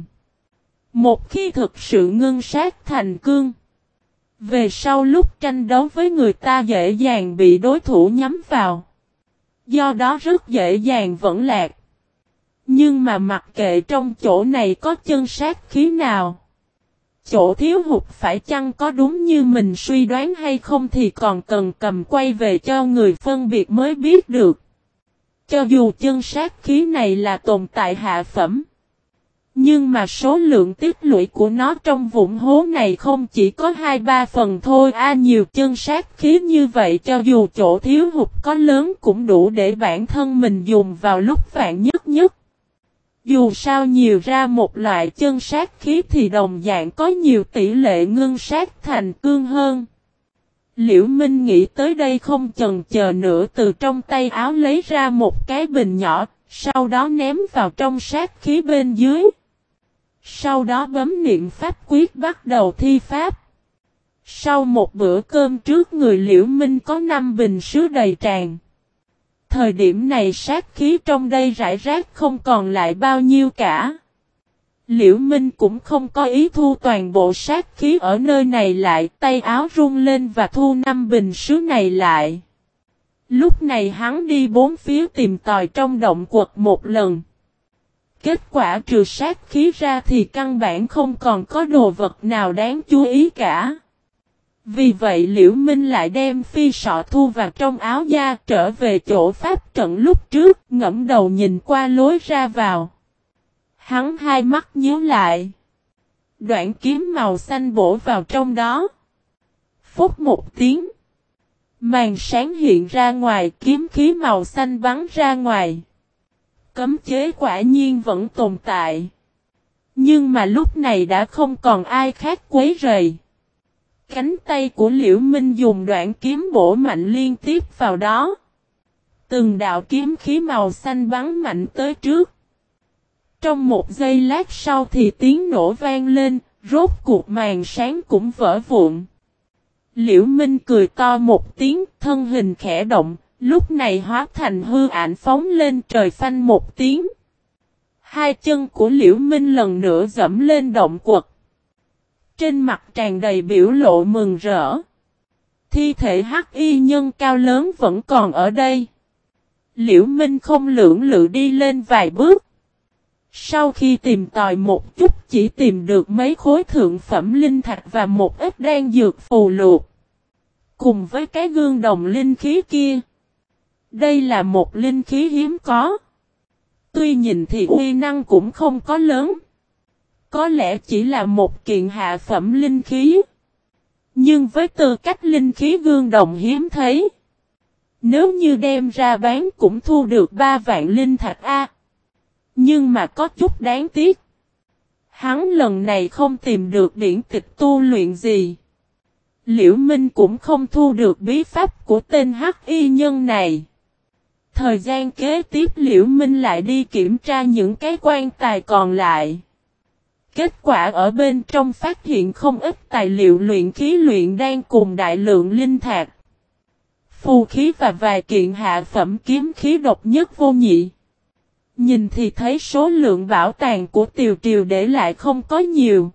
Một khi thực sự ngưng sát thành cương. Về sau lúc tranh đấu với người ta dễ dàng bị đối thủ nhắm vào. Do đó rất dễ dàng vẫn lạc. Nhưng mà mặc kệ trong chỗ này có chân sát khí nào. Chỗ thiếu hụt phải chăng có đúng như mình suy đoán hay không thì còn cần cầm quay về cho người phân biệt mới biết được. Cho dù chân sát khí này là tồn tại hạ phẩm. Nhưng mà số lượng tích lũy của nó trong vũng hố này không chỉ có 2-3 phần thôi nhiều chân sát khí như vậy cho dù chỗ thiếu hụt có lớn cũng đủ để bản thân mình dùng vào lúc vạn nhất nhất. Dù sao nhiều ra một loại chân sát khí thì đồng dạng có nhiều tỷ lệ ngưng sát thành cương hơn. Liễu Minh nghĩ tới đây không chần chờ nữa từ trong tay áo lấy ra một cái bình nhỏ, sau đó ném vào trong sát khí bên dưới. Sau đó bấm niệm pháp quyết bắt đầu thi pháp. Sau một bữa cơm trước người Liễu Minh có 5 bình sứ đầy tràn. Thời điểm này sát khí trong đây rải rác không còn lại bao nhiêu cả. Liễu Minh cũng không có ý thu toàn bộ sát khí ở nơi này lại, tay áo rung lên và thu 5 bình sứ này lại. Lúc này hắn đi bốn phía tìm tòi trong động quật một lần. Kết quả trừ sát khí ra thì căn bản không còn có đồ vật nào đáng chú ý cả. Vì vậy Liễu Minh lại đem phi sọ thu vào trong áo da trở về chỗ pháp trận lúc trước, ngẫm đầu nhìn qua lối ra vào. Hắn hai mắt nhíu lại. Đoạn kiếm màu xanh bổ vào trong đó. Phúc một tiếng. Màn sáng hiện ra ngoài, kiếm khí màu xanh bắn ra ngoài. Cấm chế quả nhiên vẫn tồn tại. Nhưng mà lúc này đã không còn ai khác quấy rầy. Cánh tay của Liễu Minh dùng đoạn kiếm bổ mạnh liên tiếp vào đó. Từng đạo kiếm khí màu xanh bắn mạnh tới trước. Trong một giây lát sau thì tiếng nổ vang lên, rốt cuộc màn sáng cũng vỡ vụn. Liễu Minh cười to một tiếng, thân hình khẽ động, lúc này hóa thành hư ảnh phóng lên trời phanh một tiếng. Hai chân của Liễu Minh lần nữa dẫm lên động quật. Trên mặt tràn đầy biểu lộ mừng rỡ. Thi thể hắc y nhân cao lớn vẫn còn ở đây. Liễu Minh không lưỡng lự đi lên vài bước. Sau khi tìm tòi một chút chỉ tìm được mấy khối thượng phẩm linh thạch và một ít đan dược phù lục. Cùng với cái gương đồng linh khí kia. Đây là một linh khí hiếm có. Tuy nhìn thì uy năng cũng không có lớn. Có lẽ chỉ là một kiện hạ phẩm linh khí. Nhưng với tư cách linh khí gương đồng hiếm thấy. Nếu như đem ra bán cũng thu được 3 vạn linh thạch A. Nhưng mà có chút đáng tiếc. Hắn lần này không tìm được điển tịch tu luyện gì. Liễu Minh cũng không thu được bí pháp của tên hắc y nhân này. Thời gian kế tiếp Liễu Minh lại đi kiểm tra những cái quan tài còn lại. Kết quả ở bên trong phát hiện không ít tài liệu luyện khí luyện đan cùng đại lượng linh thạch. Phù khí và vài kiện hạ phẩm kiếm khí độc nhất vô nhị. Nhìn thì thấy số lượng bảo tàng của Tiều Triều để lại không có nhiều.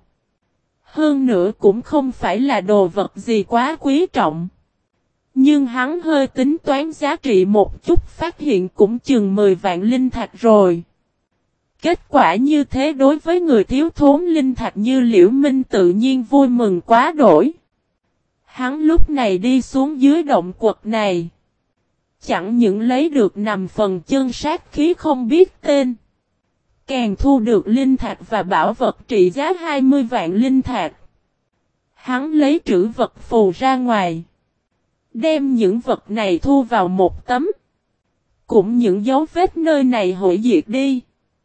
Hơn nữa cũng không phải là đồ vật gì quá quý trọng. Nhưng hắn hơi tính toán giá trị một chút phát hiện cũng chừng 10 vạn linh thạch rồi. Kết quả như thế đối với người thiếu thốn linh thạch như Liễu Minh tự nhiên vui mừng quá đổi. Hắn lúc này đi xuống dưới động quật này. Chẳng những lấy được nằm phần chân sát khí không biết tên. Càng thu được linh thạch và bảo vật trị giá 20 vạn linh thạch. Hắn lấy trữ vật phù ra ngoài. Đem những vật này thu vào một tấm. Cũng những dấu vết nơi này hủy diệt đi.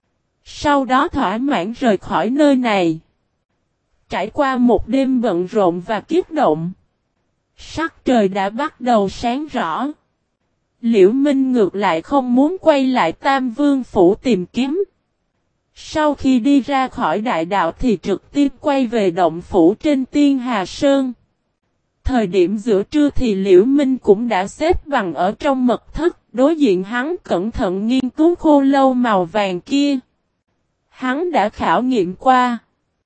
Sau đó thỏa mãn rời khỏi nơi này. Trải qua một đêm bận rộn và kiếp động. Sắc trời đã bắt đầu sáng rõ. Liễu Minh ngược lại không muốn quay lại Tam Vương Phủ tìm kiếm. Sau khi đi ra khỏi đại đạo thì trực tiếp quay về động phủ trên Tiên Hà Sơn. Thời điểm giữa trưa thì Liễu Minh cũng đã xếp bằng ở trong mật thất, đối diện hắn cẩn thận nghiên cứu khô lâu màu vàng kia. Hắn đã khảo nghiệm qua.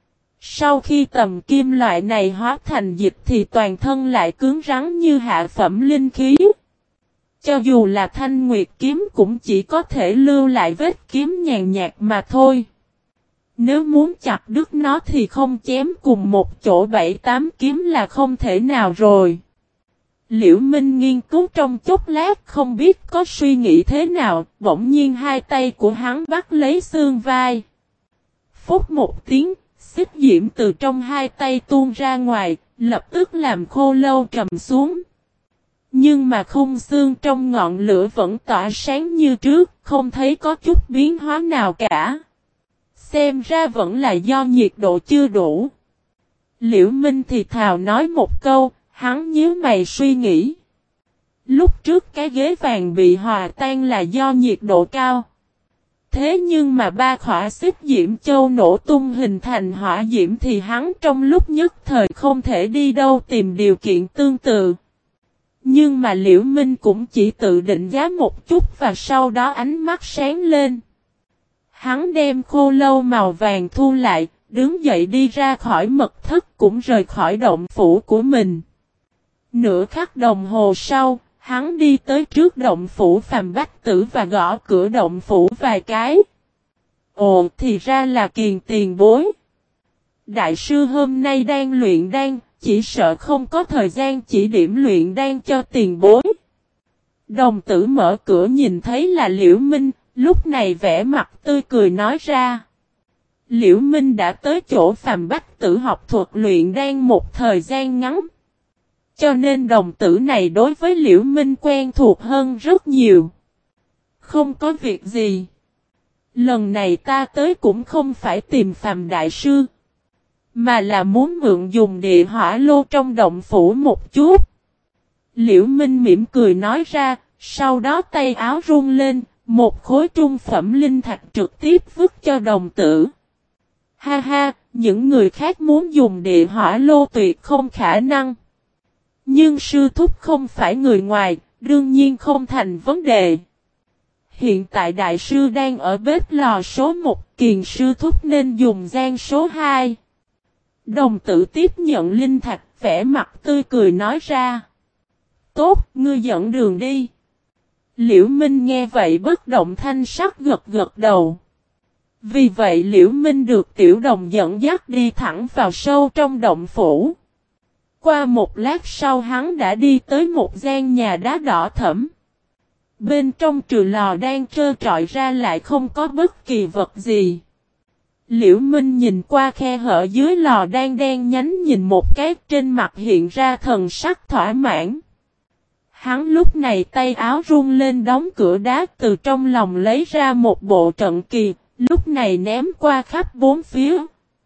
Sau khi tầm kim loại này hóa thành dịch thì toàn thân lại cứng rắn như hạ phẩm linh khí. Cho dù là Thanh Nguyệt kiếm cũng chỉ có thể lưu lại vết kiếm nhàn nhạt mà thôi. Nếu muốn chặt đứt nó thì không chém cùng một chỗ 7-8 kiếm là không thể nào rồi. Liễu Minh nghiên cứu trong chốc lát không biết có suy nghĩ thế nào, bỗng nhiên hai tay của hắn bắt lấy xương vai. Phút một tiếng, xích diễm từ trong hai tay tuôn ra ngoài, lập tức làm khô lâu trầm xuống. Nhưng mà khung xương trong ngọn lửa vẫn tỏa sáng như trước, không thấy có chút biến hóa nào cả. Xem ra vẫn là do nhiệt độ chưa đủ. Liễu Minh thì thào nói một câu, hắn nhíu mày suy nghĩ. Lúc trước cái ghế vàng bị hòa tan là do nhiệt độ cao. Thế nhưng mà ba khỏa xích diễm châu nổ tung hình thành hỏa diễm thì hắn trong lúc nhất thời không thể đi đâu tìm điều kiện tương tự. Nhưng mà Liễu Minh cũng chỉ tự định giá một chút và sau đó ánh mắt sáng lên. Hắn đem khô lâu màu vàng thu lại, đứng dậy đi ra khỏi mật thất cũng rời khỏi động phủ của mình. Nửa khắc đồng hồ sau, hắn đi tới trước động phủ Phàm Bách Tử và gõ cửa động phủ vài cái. Ồ, thì ra là Kiền tiền bối. Đại sư hôm nay đang luyện đan, chỉ sợ không có thời gian chỉ điểm luyện đan cho tiền bối. Đồng tử mở cửa nhìn thấy là Liễu Minh, lúc này vẻ mặt tươi cười nói ra. Liễu Minh đã tới chỗ Phàm Bách Tử học thuật luyện đan một thời gian ngắn. Cho nên đồng tử này đối với Liễu Minh quen thuộc hơn rất nhiều. Không có việc gì. Lần này ta tới cũng không phải tìm Phàm Đại Sư. Mà là muốn mượn dùng địa hỏa lô trong động phủ một chút. Liễu Minh mỉm cười nói ra, sau đó tay áo rung lên, một khối trung phẩm linh thạch trực tiếp vứt cho đồng tử. Ha ha, những người khác muốn dùng địa hỏa lô tuyệt không khả năng. Nhưng sư thúc không phải người ngoài, đương nhiên không thành vấn đề. Hiện tại đại sư đang ở bếp lò số 1, Kiền sư thúc nên dùng gian số 2. Đồng tử tiếp nhận linh thạch, vẻ mặt tươi cười nói ra. tốt, ngươi dẫn đường đi. Liễu Minh nghe vậy bất động thanh sắc gật gật đầu. Vì vậy Liễu Minh được Tiểu Đồng dẫn dắt đi thẳng vào sâu trong động phủ. Qua một lát sau hắn đã đi tới một gian nhà đá đỏ thẫm. Bên trong trừ lò đan trơ trọi ra lại không có bất kỳ vật gì. Liễu Minh nhìn qua khe hở dưới lò đan đen nhánh nhìn một cái, trên mặt hiện ra thần sắc thỏa mãn. Hắn lúc này tay áo run lên đóng cửa đá, từ trong lòng lấy ra một bộ trận kỳ, lúc này ném qua khắp bốn phía.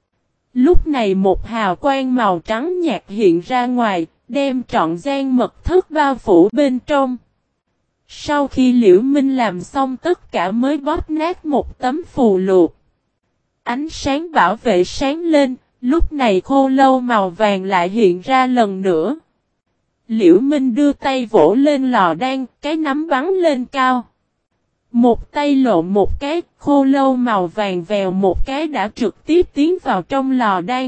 Lúc này một hào quang màu trắng nhạt hiện ra ngoài, đem trọn gian mật thất bao phủ bên trong. Sau khi Liễu Minh làm xong tất cả mới bóp nát một tấm phù lục. Ánh sáng bảo vệ sáng lên, lúc này khô lâu màu vàng lại hiện ra lần nữa. Liễu Minh đưa tay vỗ lên lò đan, cái nắm bắn lên cao. Một tay lộn một cái, khô lâu màu vàng vèo một cái đã trực tiếp tiến vào trong lò đan.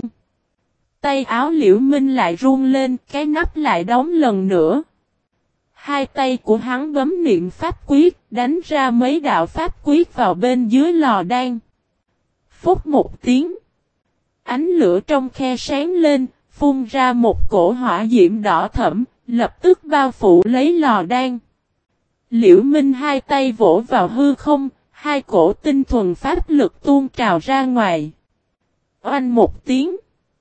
Tay áo Liễu Minh lại run lên, cái nắp lại đóng lần nữa. Hai tay của hắn bấm niệm pháp quyết, đánh ra mấy đạo pháp quyết vào bên dưới lò đan. Phút một tiếng. Ánh lửa trong khe sáng lên, phun ra một cổ hỏa diễm đỏ thẫm, lập tức bao phủ lấy lò đan. Liễu Minh hai tay vỗ vào hư không, hai cổ tinh thuần pháp lực tuôn trào ra ngoài. Oanh một tiếng.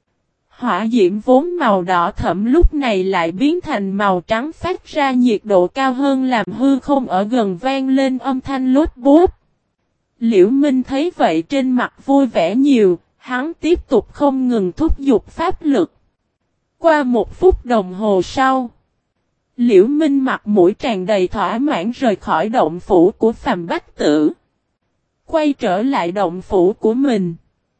Hỏa diễm vốn màu đỏ thẫm lúc này lại biến thành màu trắng phát ra nhiệt độ cao hơn làm hư không ở gần vang lên âm thanh lốt bút. Liễu Minh thấy vậy trên mặt vui vẻ nhiều, hắn tiếp tục không ngừng thúc giục pháp lực. Qua một phút đồng hồ sau, Liễu Minh mặt mũi tràn đầy thỏa mãn rời khỏi động phủ của Phàm Bách Tử. Quay trở lại động phủ của mình.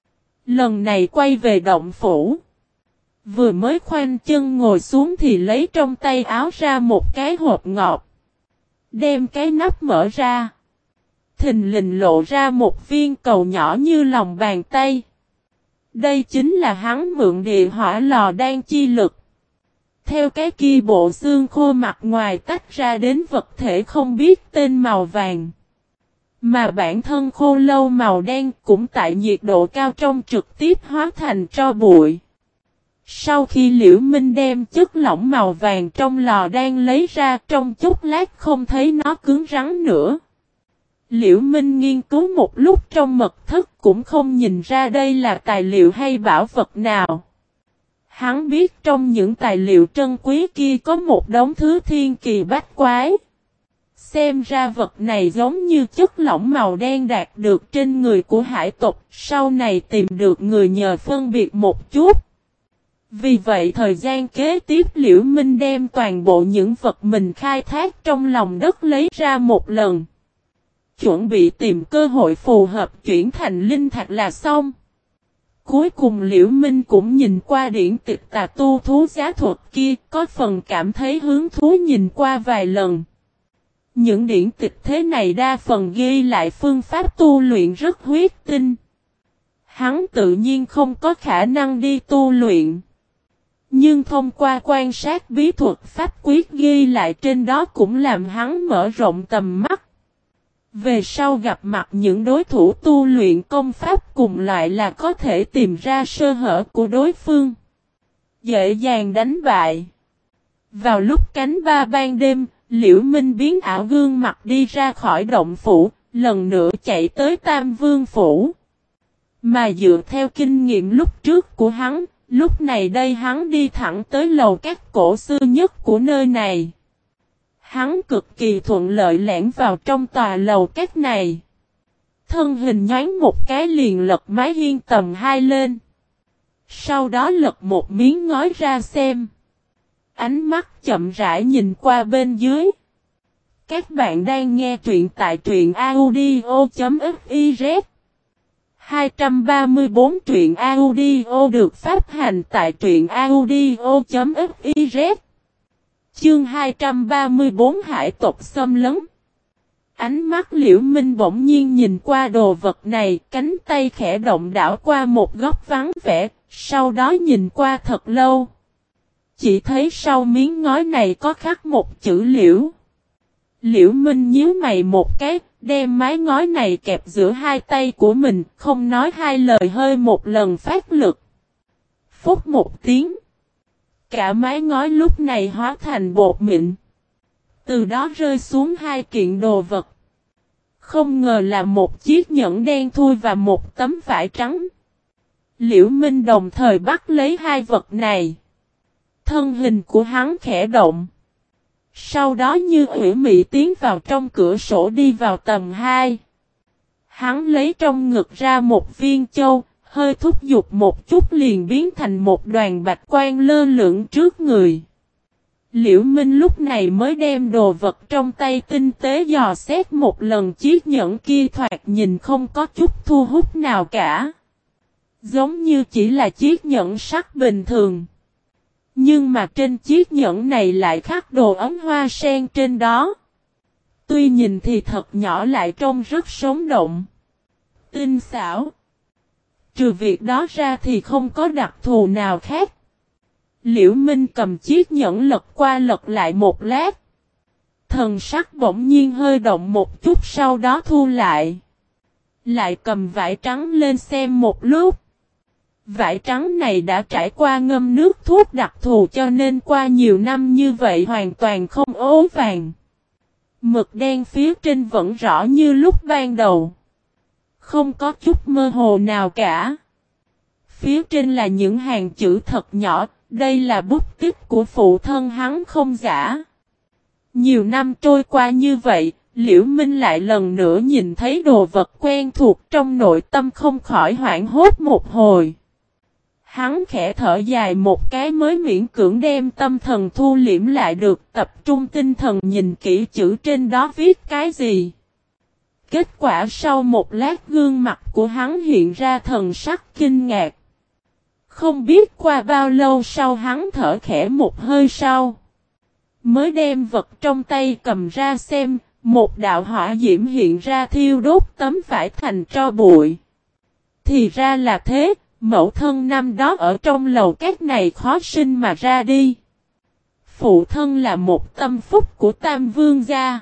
Lần này quay về động phủ. Vừa mới khoanh chân ngồi xuống thì lấy trong tay áo ra một cái hộp ngọc. Đem cái nắp mở ra. Thình lình lộ ra một viên cầu nhỏ như lòng bàn tay. Đây chính là hắn mượn địa hỏa lò đan chi lực. Theo cái kia bộ xương khô mặt ngoài tách ra đến vật thể không biết tên màu vàng. Mà bản thân khô lâu màu đen cũng tại nhiệt độ cao trong trực tiếp hóa thành tro bụi. Sau khi Liễu Minh đem chất lỏng màu vàng trong lò đan lấy ra trong chốc lát không thấy nó cứng rắn nữa. Liễu Minh nghiên cứu một lúc trong mật thất cũng không nhìn ra đây là tài liệu hay bảo vật nào. Hắn biết trong những tài liệu trân quý kia có một đống thứ thiên kỳ bách quái. Xem ra vật này giống như chất lỏng màu đen đạt được trên người của hải tộc, sau này tìm được người nhờ phân biệt một chút. Vì vậy thời gian kế tiếp Liễu Minh đem toàn bộ những vật mình khai thác trong lòng đất lấy ra một lần. Chuẩn bị tìm cơ hội phù hợp chuyển thành linh thạch là xong. Cuối cùng Liễu Minh cũng nhìn qua điển tịch tà tu thú giá thuật kia, có phần cảm thấy hứng thú nhìn qua vài lần. Những điển tịch thế này đa phần ghi lại phương pháp tu luyện rất huyết tinh. Hắn tự nhiên không có khả năng đi tu luyện. Nhưng thông qua quan sát bí thuật pháp quyết ghi lại trên đó cũng làm hắn mở rộng tầm mắt. Về sau gặp mặt những đối thủ tu luyện công pháp cùng loại là có thể tìm ra sơ hở của đối phương. Dễ dàng đánh bại. Vào lúc cánh ba ban đêm, Liễu Minh biến ảo gương mặt đi ra khỏi động phủ, lần nữa chạy tới Tam Vương Phủ. Mà dựa theo kinh nghiệm lúc trước của hắn, lúc này đây hắn đi thẳng tới lầu các cổ xưa nhất của nơi này. Hắn cực kỳ thuận lợi lẻn vào trong tòa lầu các này. Thân hình nhoáng một cái liền lật mái hiên tầng 2 lên. Sau đó lật một miếng ngói ra xem. Ánh mắt chậm rãi nhìn qua bên dưới. Các bạn đang nghe truyện tại truyện audio.fiz 234 truyện audio được phát hành tại truyện audio.fiz. Chương 234 Hải tộc xâm lấn. Ánh mắt Liễu Minh bỗng nhiên nhìn qua đồ vật này, cánh tay khẽ động đảo qua một góc vắng vẻ, sau đó nhìn qua thật lâu. Chỉ thấy sau miếng ngói này có khắc một chữ Liễu. Liễu Minh nhíu mày một cái, đem mái ngói này kẹp giữa hai tay của mình, không nói hai lời hơi một lần phát lực. Phút một tiếng. Cả mái ngói lúc này hóa thành bột mịn. Từ đó rơi xuống hai kiện đồ vật. Không ngờ là một chiếc nhẫn đen thui và một tấm vải trắng. Liễu Minh đồng thời bắt lấy hai vật này. Thân hình của hắn khẽ động. Sau đó như ủy mị tiến vào trong cửa sổ đi vào tầng 2. Hắn lấy trong ngực ra một viên châu, hơi thúc giục một chút liền biến thành một đoàn bạch quang lơ lửng trước người. Liễu Minh lúc này mới đem đồ vật trong tay tinh tế dò xét một lần, chiếc nhẫn kia thoạt nhìn không có chút thu hút nào cả. Giống như chỉ là chiếc nhẫn sắt bình thường. Nhưng mà trên chiếc nhẫn này lại khắc đồ ấm hoa sen trên đó. Tuy nhìn thì thật nhỏ lại trông rất sống động. Tinh xảo. Trừ việc đó ra thì không có đặc thù nào khác. Liễu Minh cầm chiếc nhẫn lật qua lật lại một lát. Thần sắc bỗng nhiên hơi động một chút, sau đó thu lại. Lại cầm vải trắng lên xem một lúc. Vải trắng này đã trải qua ngâm nước thuốc đặc thù cho nên qua nhiều năm như vậy hoàn toàn không ố vàng. Mực đen phía trên vẫn rõ như lúc ban đầu. Không có chút mơ hồ nào cả. Phía trên là những hàng chữ thật nhỏ, đây là bút tích của phụ thân hắn không giả. Nhiều năm trôi qua như vậy, Liễu Minh lại lần nữa nhìn thấy đồ vật quen thuộc, trong nội tâm không khỏi hoảng hốt một hồi. Hắn khẽ thở dài một cái mới miễn cưỡng đem tâm thần thu liễm lại được, tập trung tinh thần nhìn kỹ chữ trên đó viết cái gì. Kết quả sau một lát gương mặt của hắn hiện ra thần sắc kinh ngạc. Không biết qua bao lâu sau hắn thở khẽ một hơi sau. Mới đem vật trong tay cầm ra xem, một đạo hỏa diễm hiện ra thiêu đốt tấm vải thành tro bụi. Thì ra là thế, mẫu thân năm đó ở trong lầu cát này khó sinh mà ra đi. Phụ thân là một tâm phúc của Tam Vương gia.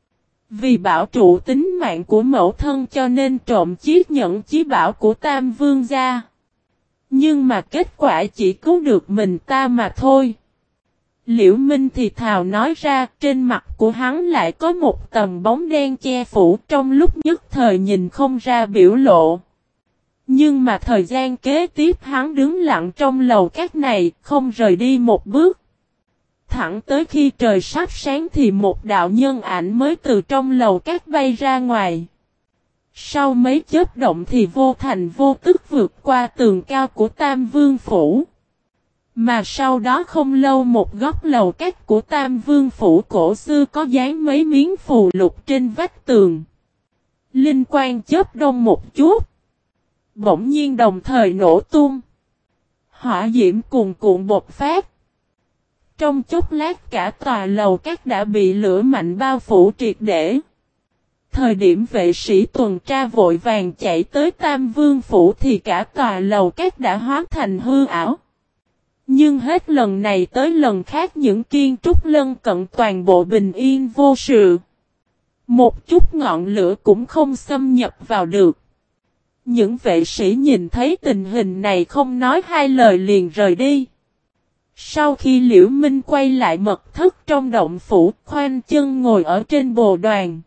Vì bảo trụ tính mạng của mẫu thân cho nên trộm chiếc nhẫn chí bảo của Tam Vương gia. Nhưng mà kết quả chỉ cứu được mình ta mà thôi. Liễu Minh thì thào nói ra, trên mặt của hắn lại có một tầng bóng đen che phủ, trong lúc nhất thời nhìn không ra biểu lộ. Nhưng mà thời gian kế tiếp hắn đứng lặng trong lầu cát này, không rời đi một bước. Thẳng tới khi trời sắp sáng thì một đạo nhân ảnh mới từ trong lầu cát bay ra ngoài. Sau mấy chớp động thì vô thành vô tức vượt qua tường cao của Tam Vương Phủ. Mà sau đó không lâu một góc lầu cát của Tam Vương Phủ cổ xưa có dán mấy miếng phù lục trên vách tường. Linh quang chớp đông một chút. Bỗng nhiên đồng thời nổ tung. Hỏa diễm cuồn cuộn bộc phát. Trong chốc lát cả tòa lầu cát đã bị lửa mạnh bao phủ triệt để. Thời điểm vệ sĩ tuần tra vội vàng chạy tới Tam Vương Phủ thì cả tòa lầu cát đã hóa thành hư ảo. Nhưng hết lần này tới lần khác những kiến trúc lân cận toàn bộ bình yên vô sự. Một chút ngọn lửa cũng không xâm nhập vào được. Những vệ sĩ nhìn thấy tình hình này không nói hai lời liền rời đi. Sau khi Liễu Minh quay lại mật thất trong động phủ, khoanh chân ngồi ở trên bồ đoàn.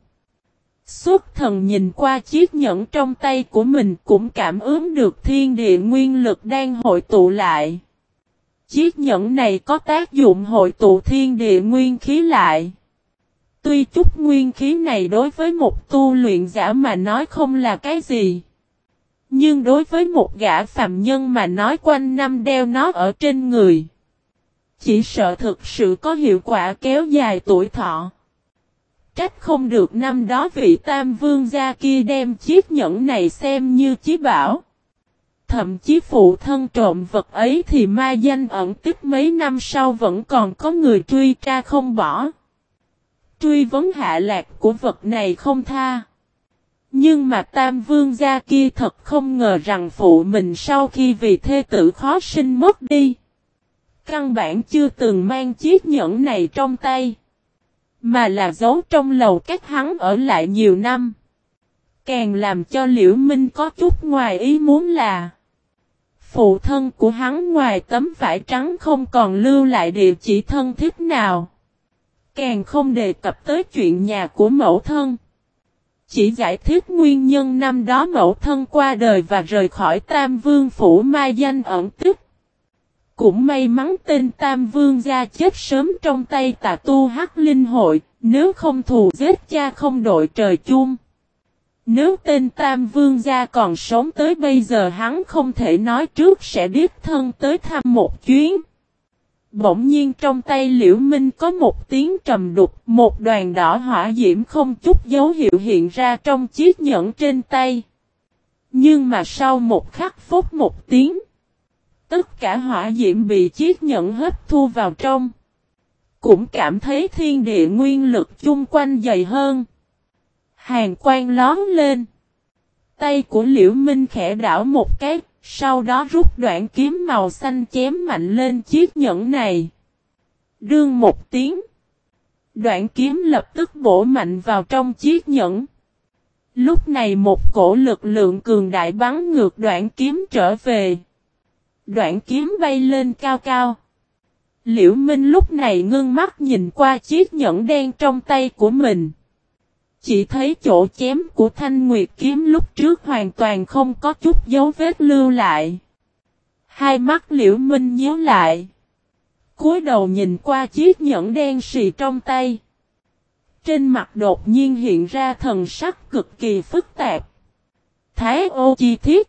Xuất thần nhìn qua chiếc nhẫn trong tay của mình cũng cảm ứng được thiên địa nguyên lực đang hội tụ lại. Chiếc nhẫn này có tác dụng hội tụ thiên địa nguyên khí lại. Tuy chút nguyên khí này đối với một tu luyện giả mà nói không là cái gì. Nhưng đối với một gã phàm nhân mà nói quanh năm đeo nó ở trên người. Chỉ sợ thực sự có hiệu quả kéo dài tuổi thọ. Trách không được năm đó vị Tam Vương gia kia đem chiếc nhẫn này xem như chí bảo. Thậm chí phụ thân trộm vật ấy thì ma danh ẩn tích mấy năm sau vẫn còn có người truy tra không bỏ. Truy vấn hạ lạc của vật này không tha. Nhưng mà Tam Vương gia kia thật không ngờ rằng phụ mình sau khi vì thê tử khó sinh mất đi. căn bản chưa từng mang chiếc nhẫn này trong tay, mà là giấu trong lầu các hắn ở lại nhiều năm. Càng làm cho Liễu Minh có chút ngoài ý muốn là phụ thân của hắn ngoài tấm vải trắng không còn lưu lại địa chỉ thân thiết nào. Càng không đề cập tới chuyện nhà của mẫu thân. Chỉ giải thích nguyên nhân năm đó mẫu thân qua đời và rời khỏi Tam Vương Phủ mai danh ẩn tích. Cũng may mắn tên Tam Vương gia chết sớm trong tay Tà Tu Hắc Linh Hội, nếu không thù giết cha không đội trời chung. Nếu tên Tam Vương gia còn sống tới bây giờ hắn không thể nói trước sẽ đích thân tới thăm một chuyến. Bỗng nhiên trong tay Liễu Minh có một tiếng trầm đục, một đoàn đỏ hỏa diễm không chút dấu hiệu hiện ra trong chiếc nhẫn trên tay. Nhưng mà sau một khắc phút một tiếng, tất cả hỏa diễm bị chiếc nhẫn hấp thu vào trong. Cũng cảm thấy thiên địa nguyên lực chung quanh dày hơn. Hàn quang lón lên. Tay của Liễu Minh khẽ đảo một cái, sau đó rút đoạn kiếm màu xanh chém mạnh lên chiếc nhẫn này. Đương một tiếng. Đoạn kiếm lập tức bổ mạnh vào trong chiếc nhẫn. Lúc này một cổ lực lượng cường đại bắn ngược đoạn kiếm trở về. Đoạn kiếm bay lên cao cao. Liễu Minh lúc này ngưng mắt nhìn qua chiếc nhẫn đen trong tay của mình. Chỉ thấy chỗ chém của Thanh Nguyệt kiếm lúc trước hoàn toàn không có chút dấu vết lưu lại. Hai mắt Liễu Minh nhíu lại. Cúi đầu nhìn qua chiếc nhẫn đen xì trong tay. Trên mặt đột nhiên hiện ra thần sắc cực kỳ phức tạp. Thái ô chi thiết.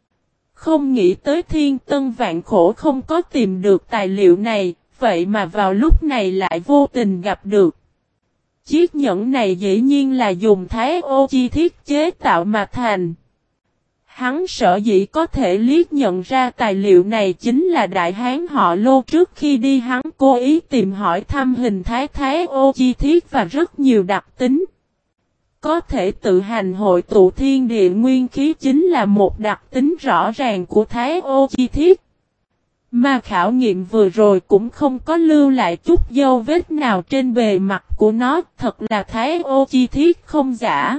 Không nghĩ tới Thiên Tân vạn khổ không có tìm được tài liệu này, vậy mà vào lúc này lại vô tình gặp được. Chiếc nhẫn này dĩ nhiên là dùng Thái ô chi thiết chế tạo mà thành. Hắn sở dĩ có thể liếc nhận ra tài liệu này chính là đại hán họ Lô, trước khi đi hắn cố ý tìm hỏi thăm hình thái Thái ô chi thiết và rất nhiều đặc tính. Có thể tự hành hội tụ thiên địa nguyên khí chính là một đặc tính rõ ràng của Thái ô chi thiết. Mà khảo nghiệm vừa rồi cũng không có lưu lại chút dấu vết nào trên bề mặt của nó, thật là Thái ô chi thiết không giả.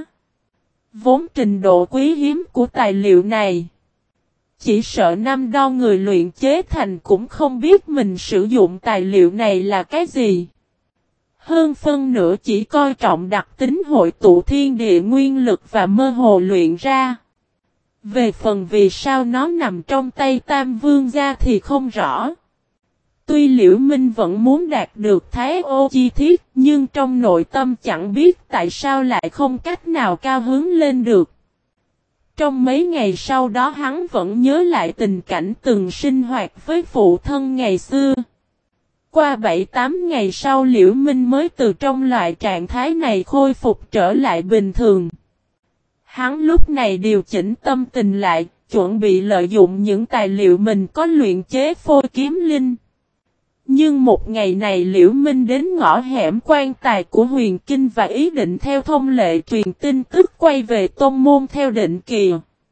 Vốn trình độ quý hiếm của tài liệu này, chỉ sợ năm đó người luyện chế thành cũng không biết mình sử dụng tài liệu này là cái gì. Hơn phân nửa chỉ coi trọng đặc tính hội tụ thiên địa nguyên lực và mơ hồ luyện ra. Về phần vì sao nó nằm trong tay Tam Vương gia thì không rõ. Tuy Liễu Minh vẫn muốn đạt được Thái ô chi thiết, nhưng trong nội tâm chẳng biết tại sao lại không cách nào cao hứng lên được. Trong mấy ngày sau đó hắn vẫn nhớ lại tình cảnh từng sinh hoạt với phụ thân ngày xưa. Qua 7-8 ngày sau Liễu Minh mới từ trong loại trạng thái này khôi phục trở lại bình thường. Hắn lúc này điều chỉnh tâm tình lại, chuẩn bị lợi dụng những tài liệu mình có luyện chế phôi kiếm linh. Nhưng một ngày này Liễu Minh đến ngõ hẻm quan tài của Huyền Kinh và ý định theo thông lệ truyền tin tức quay về tôn môn theo định kỳ.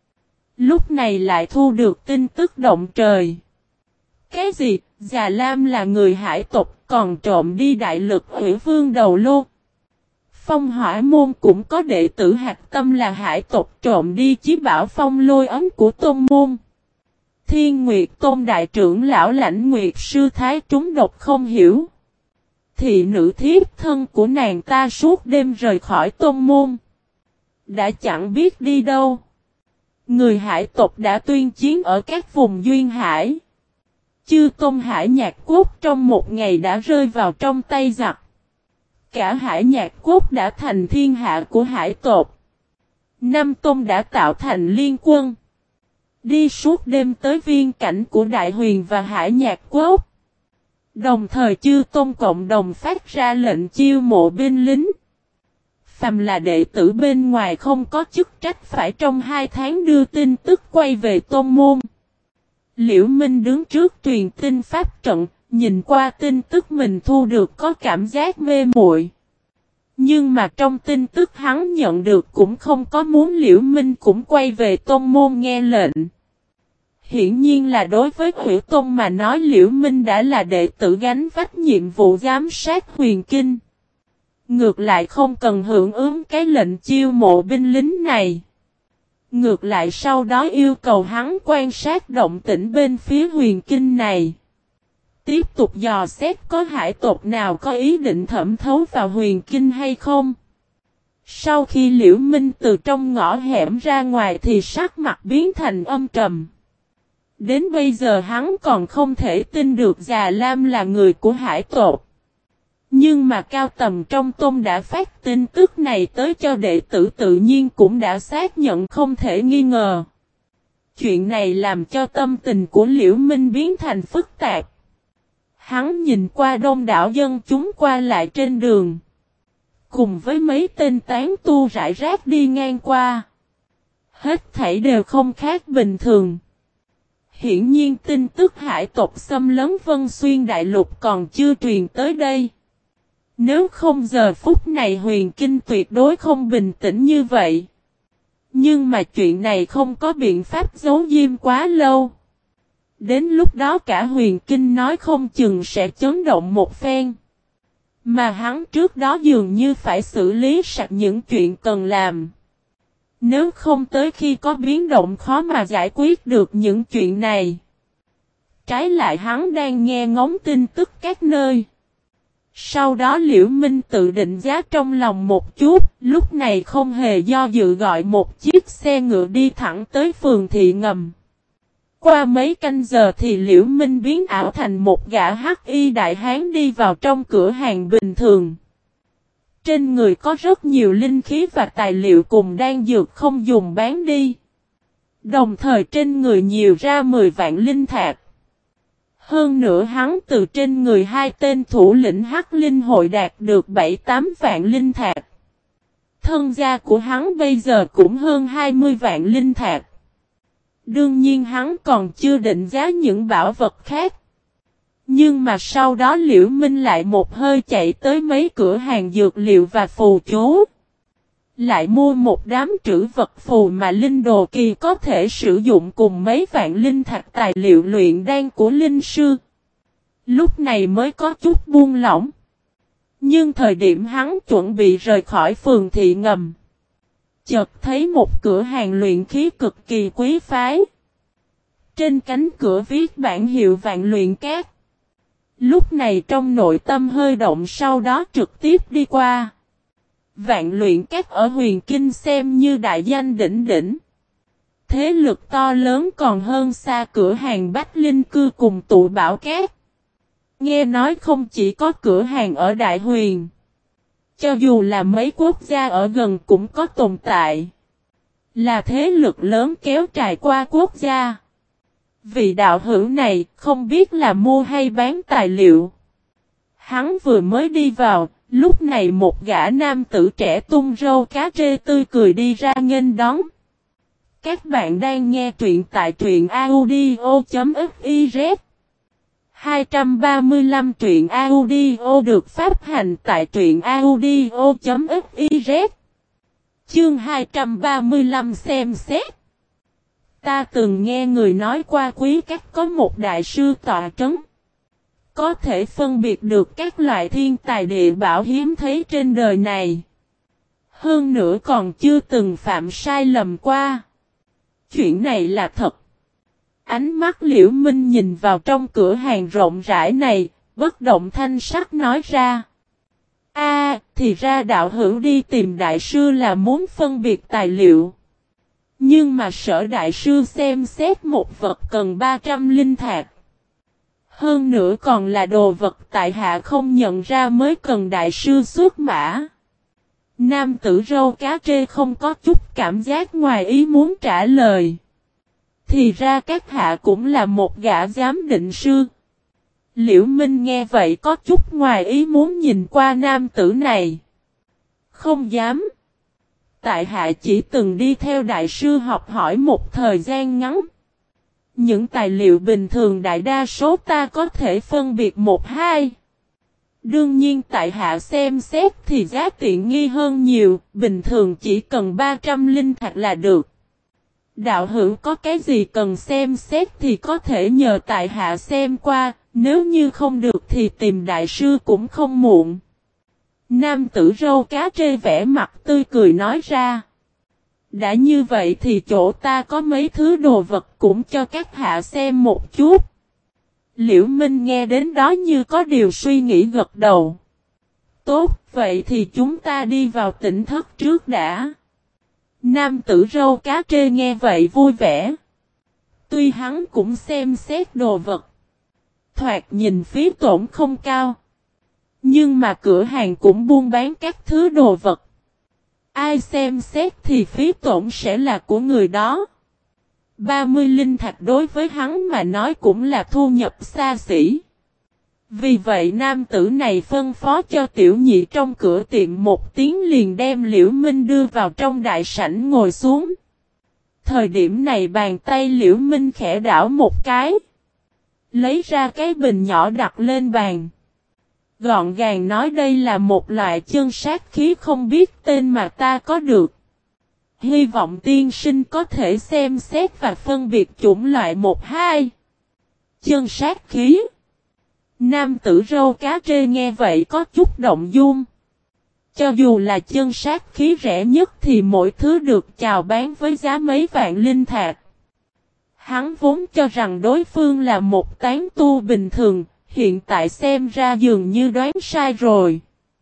Lúc này lại thu được tin tức động trời. Cái gì? Già Lam là người hải tộc còn trộm đi đại lực Hủy Vương Đầu Lô. Phong Hỏa Môn cũng có đệ tử hạt tâm là hải tộc trộm đi chí bảo phong lôi ấm của tôn môn. Thiên Nguyệt Tôn đại trưởng lão Lãnh Nguyệt sư thái trúng độc không hiểu. Thị nữ thiếp thân của nàng ta suốt đêm rời khỏi tôn môn. Đã chẳng biết đi đâu. Người hải tộc đã tuyên chiến ở các vùng duyên hải. Chư Tôn Hải Nhạc Quốc trong một ngày đã rơi vào trong tay giặc. Cả Hải Nhạc Quốc đã thành thiên hạ của hải tộc. Nam Tôn đã tạo thành liên quân. Đi suốt đêm tới viên cảnh của Đại Huyền và Hải Nhạc Quốc. Đồng thời chư tôn cộng đồng phát ra lệnh chiêu mộ binh lính. Phàm là đệ tử bên ngoài không có chức trách phải trong 2 tháng đưa tin tức quay về tôn môn. Liễu Minh đứng trước truyền tin pháp trận, nhìn qua tin tức mình thu được có cảm giác mê muội. Nhưng mà trong tin tức hắn nhận được cũng không có muốn Liễu Minh cũng quay về tôn môn nghe lệnh. Hiển nhiên là đối với Hủy Tôn mà nói Liễu Minh đã là đệ tử gánh vác nhiệm vụ giám sát huyền kinh. Ngược lại không cần hưởng ứng cái lệnh chiêu mộ binh lính này. Ngược lại sau đó yêu cầu hắn quan sát động tĩnh bên phía huyền kinh này. Tiếp tục dò xét có hải tộc nào có ý định thẩm thấu vào huyền kinh hay không. Sau khi Liễu Minh từ trong ngõ hẻm ra ngoài thì sắc mặt biến thành âm trầm. Đến bây giờ hắn còn không thể tin được Già Lam là người của hải tộc. Nhưng mà cao tầm trong tôn đã phát tin tức này tới cho đệ tử tự nhiên cũng đã xác nhận không thể nghi ngờ. Chuyện này làm cho tâm tình của Liễu Minh biến thành phức tạp. Hắn nhìn qua đông đảo dân chúng qua lại trên đường. Cùng với mấy tên tán tu rải rác đi ngang qua. Hết thảy đều không khác bình thường. Hiển nhiên tin tức hải tộc xâm lấn Vân Xuyên Đại Lục còn chưa truyền tới đây. Nếu không giờ phút này huyền kinh tuyệt đối không bình tĩnh như vậy. Nhưng mà chuyện này không có biện pháp giấu diêm quá lâu. Đến lúc đó cả huyền kinh nói không chừng sẽ chấn động một phen. Mà hắn trước đó dường như phải xử lý sạch những chuyện cần làm. Nếu không tới khi có biến động khó mà giải quyết được những chuyện này. Trái lại hắn đang nghe ngóng tin tức các nơi. Sau đó Liễu Minh tự định giá trong lòng một chút, lúc này không hề do dự gọi một chiếc xe ngựa đi thẳng tới phường thị ngầm. Qua mấy canh giờ thì Liễu Minh biến ảo thành một gã hắc y đại hán đi vào trong cửa hàng bình thường. Trên người có rất nhiều linh khí và tài liệu cùng đan dược không dùng bán đi. Đồng thời trên người nhiều ra 10 vạn linh thạch. Hơn nữa hắn từ trên người hai tên thủ lĩnh Hắc Linh hội đạt được 7-8 vạn linh thạch. Thân gia của hắn bây giờ cũng hơn 20 vạn linh thạch. Đương nhiên hắn còn chưa định giá những bảo vật khác. Nhưng mà sau đó Liễu Minh lại một hơi chạy tới mấy cửa hàng dược liệu và phù chú. Lại mua một đám trữ vật phù mà linh đồ kỳ có thể sử dụng cùng mấy vạn linh thạch tài liệu luyện đan của linh sư. Lúc này mới có chút buông lỏng. Nhưng thời điểm hắn chuẩn bị rời khỏi phường thị ngầm. Chợt thấy một cửa hàng luyện khí cực kỳ quý phái. Trên cánh cửa viết bản hiệu Vạn Luyện Cát. Lúc này trong nội tâm hơi động sau đó trực tiếp đi qua. Vạn Luyện Cát ở huyền kinh xem như đại danh đỉnh đỉnh. Thế lực to lớn còn hơn xa cửa hàng Bách Linh Cư cùng tụ bảo cát. Nghe nói không chỉ có cửa hàng ở Đại Huyền. Cho dù là mấy quốc gia ở gần cũng có tồn tại. Là thế lực lớn kéo trải qua quốc gia. Vị đạo hữu này không biết là mua hay bán tài liệu. Hắn vừa mới đi vào, lúc này một gã nam tử trẻ tung râu cá trê tươi cười đi ra nghênh đón. Các bạn đang nghe truyện tại truyện audio.fiz 235 truyện audio được phát hành tại truyện audio.fiz Chương 235 xem xét. Ta từng nghe người nói qua Quý Các có một đại sư tọa trấn. Có thể phân biệt được các loại thiên tài địa bảo hiếm thấy trên đời này. Hơn nữa còn chưa từng phạm sai lầm qua. Chuyện này là thật. Ánh mắt Liễu Minh nhìn vào trong cửa hàng rộng rãi này, bất động thanh sắc nói ra. Thì ra đạo hữu đi tìm đại sư là muốn phân biệt tài liệu. Nhưng mà Sở đại sư xem xét một vật cần 300 linh thạch. Hơn nữa còn là đồ vật tại hạ không nhận ra mới cần đại sư xuất mã. Nam tử râu cá trê không có chút cảm giác ngoài ý muốn trả lời. Thì ra các hạ cũng là một gã giám định sư. Liễu Minh nghe vậy có chút ngoài ý muốn nhìn qua nam tử này. Không dám. Tại hạ chỉ từng đi theo đại sư học hỏi một thời gian ngắn. Những tài liệu bình thường đại đa số ta có thể phân biệt một hai. Đương nhiên tại hạ xem xét thì giá tiện nghi hơn nhiều, bình thường chỉ cần 300 linh thạch là được. Đạo hữu có cái gì cần xem xét thì có thể nhờ tại hạ xem qua, nếu như không được thì tìm đại sư cũng không muộn. Nam tử râu cá trê vẻ mặt tươi cười nói ra. Đã như vậy thì chỗ ta có mấy thứ đồ vật cũng cho các hạ xem một chút. Liễu Minh nghe đến đó như có điều suy nghĩ gật đầu. Tốt, vậy thì chúng ta đi vào tỉnh thất trước đã. Nam tử râu cá trê nghe vậy vui vẻ. Tuy hắn cũng xem xét đồ vật. Thoạt nhìn phí tổn không cao. Nhưng mà cửa hàng cũng buôn bán các thứ đồ vật. Ai xem xét thì phí tổn sẽ là của người đó. 30 linh thạch đối với hắn mà nói cũng là thu nhập xa xỉ. Vì vậy nam tử này phân phó cho tiểu nhị trong cửa tiệm một tiếng liền đem Liễu Minh đưa vào trong đại sảnh ngồi xuống. Thời điểm này bàn tay Liễu Minh khẽ đảo một cái. Lấy ra cái bình nhỏ đặt lên bàn. Gọn gàng nói đây là một loại chân sát khí không biết tên mà ta có được. Hy vọng tiên sinh có thể xem xét và phân biệt chủng loại 1-2. Chân sát khí. Nam tử râu cá trê nghe vậy có chút động dung. Cho dù là chân sát khí rẻ nhất thì mỗi thứ được chào bán với giá mấy vạn linh thạch. Hắn vốn cho rằng đối phương là một tán tu bình thường, hiện tại xem ra dường như đoán sai rồi.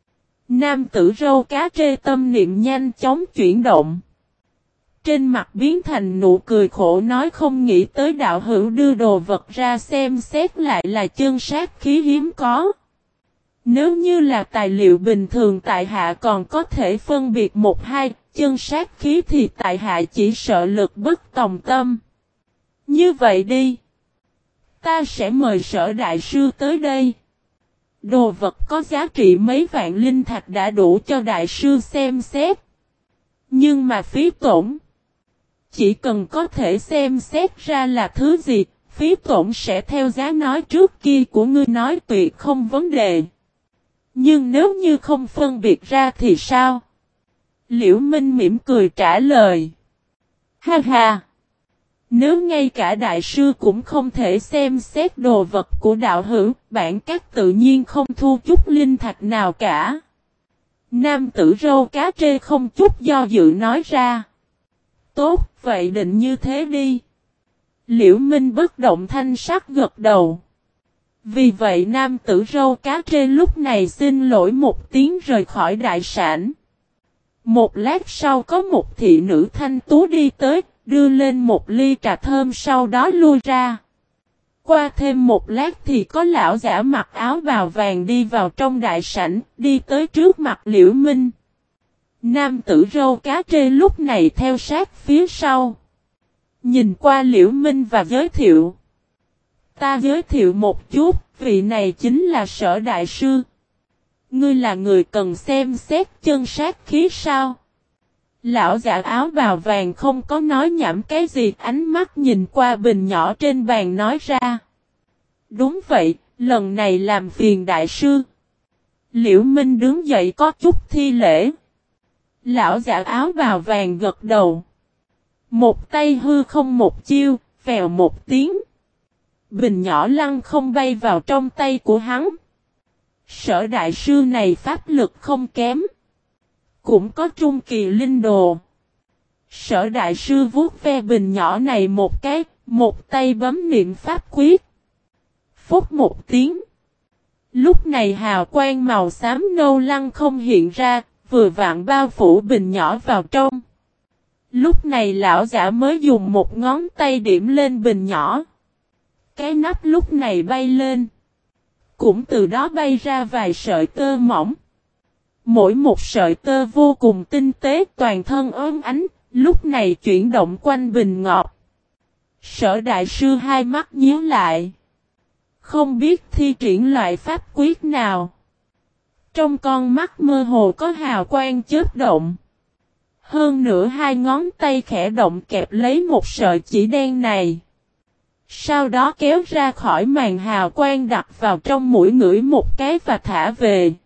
Nam tử râu cá trê tâm niệm nhanh chóng chuyển động. Trên mặt biến thành nụ cười khổ nói không nghĩ tới đạo hữu đưa đồ vật ra xem xét lại là chân sát khí hiếm có. Nếu như là tài liệu bình thường tại hạ còn có thể phân biệt 1-2, chân sát khí thì tại hạ chỉ sợ lực bất tòng tâm. Như vậy đi. Ta sẽ mời Sở đại sư tới đây. Đồ vật có giá trị mấy vạn linh thạch đã đủ cho đại sư xem xét. Nhưng mà phí tổn. Chỉ cần có thể xem xét ra là thứ gì, phí tổn sẽ theo giá nói trước kia của ngươi nói tuyệt không vấn đề. Nhưng nếu như không phân biệt ra thì sao? Liễu Minh mỉm cười trả lời. Ha ha! Nếu ngay cả đại sư cũng không thể xem xét đồ vật của đạo hữu, bản các tự nhiên không thu chút linh thạch nào cả. Nam tử râu cá trê không chút do dự nói ra. Tốt, vậy định như thế đi. Liễu Minh bất động thanh sắc gật đầu. Vì vậy nam tử râu cá trê lúc này xin lỗi một tiếng rời khỏi đại sảnh. Một lát sau có một thị nữ thanh tú đi tới, đưa lên một ly trà thơm sau đó lui ra. Qua thêm một lát thì có lão giả mặc áo bào vàng đi vào trong đại sảnh, đi tới trước mặt Liễu Minh. Nam tử râu cá trê lúc này theo sát phía sau. Nhìn qua Liễu Minh và giới thiệu. Ta giới thiệu một chút, vị này chính là Sở đại sư. Ngươi là người cần xem xét chân sát khí sao? Lão giả áo bào vàng không có nói nhảm cái gì, ánh mắt nhìn qua bình nhỏ trên bàn nói ra. Đúng vậy, lần này làm phiền đại sư. Liễu Minh đứng dậy có chút thi lễ. Lão giả áo bào vàng gật đầu. Một tay hư không một chiêu, vèo một tiếng. Bình nhỏ lăn không bay vào trong tay của hắn. Sở đại sư này pháp lực không kém. Cũng có trung kỳ linh đồ. Sở đại sư vuốt ve bình nhỏ này một cái, một tay bấm niệm pháp quyết. Phúc một tiếng. Lúc này hào quang màu xám nâu lăng không hiện ra, vừa vặn bao phủ bình nhỏ vào trong. Lúc này lão giả mới dùng một ngón tay điểm lên bình nhỏ. Cái nắp lúc này bay lên. Cũng từ đó bay ra vài sợi tơ mỏng. Mỗi một sợi tơ vô cùng tinh tế toàn thân ốm ánh, lúc này chuyển động quanh bình ngọc. Sở đại sư hai mắt nhíu lại. Không biết thi triển loại pháp quyết nào. Trong con mắt mơ hồ có hào quang chớp động. Hơn nữa hai ngón tay khẽ động kẹp lấy một sợi chỉ đen này. Sau đó kéo ra khỏi màn hào quang đặt vào trong mũi ngửi một cái và thả về.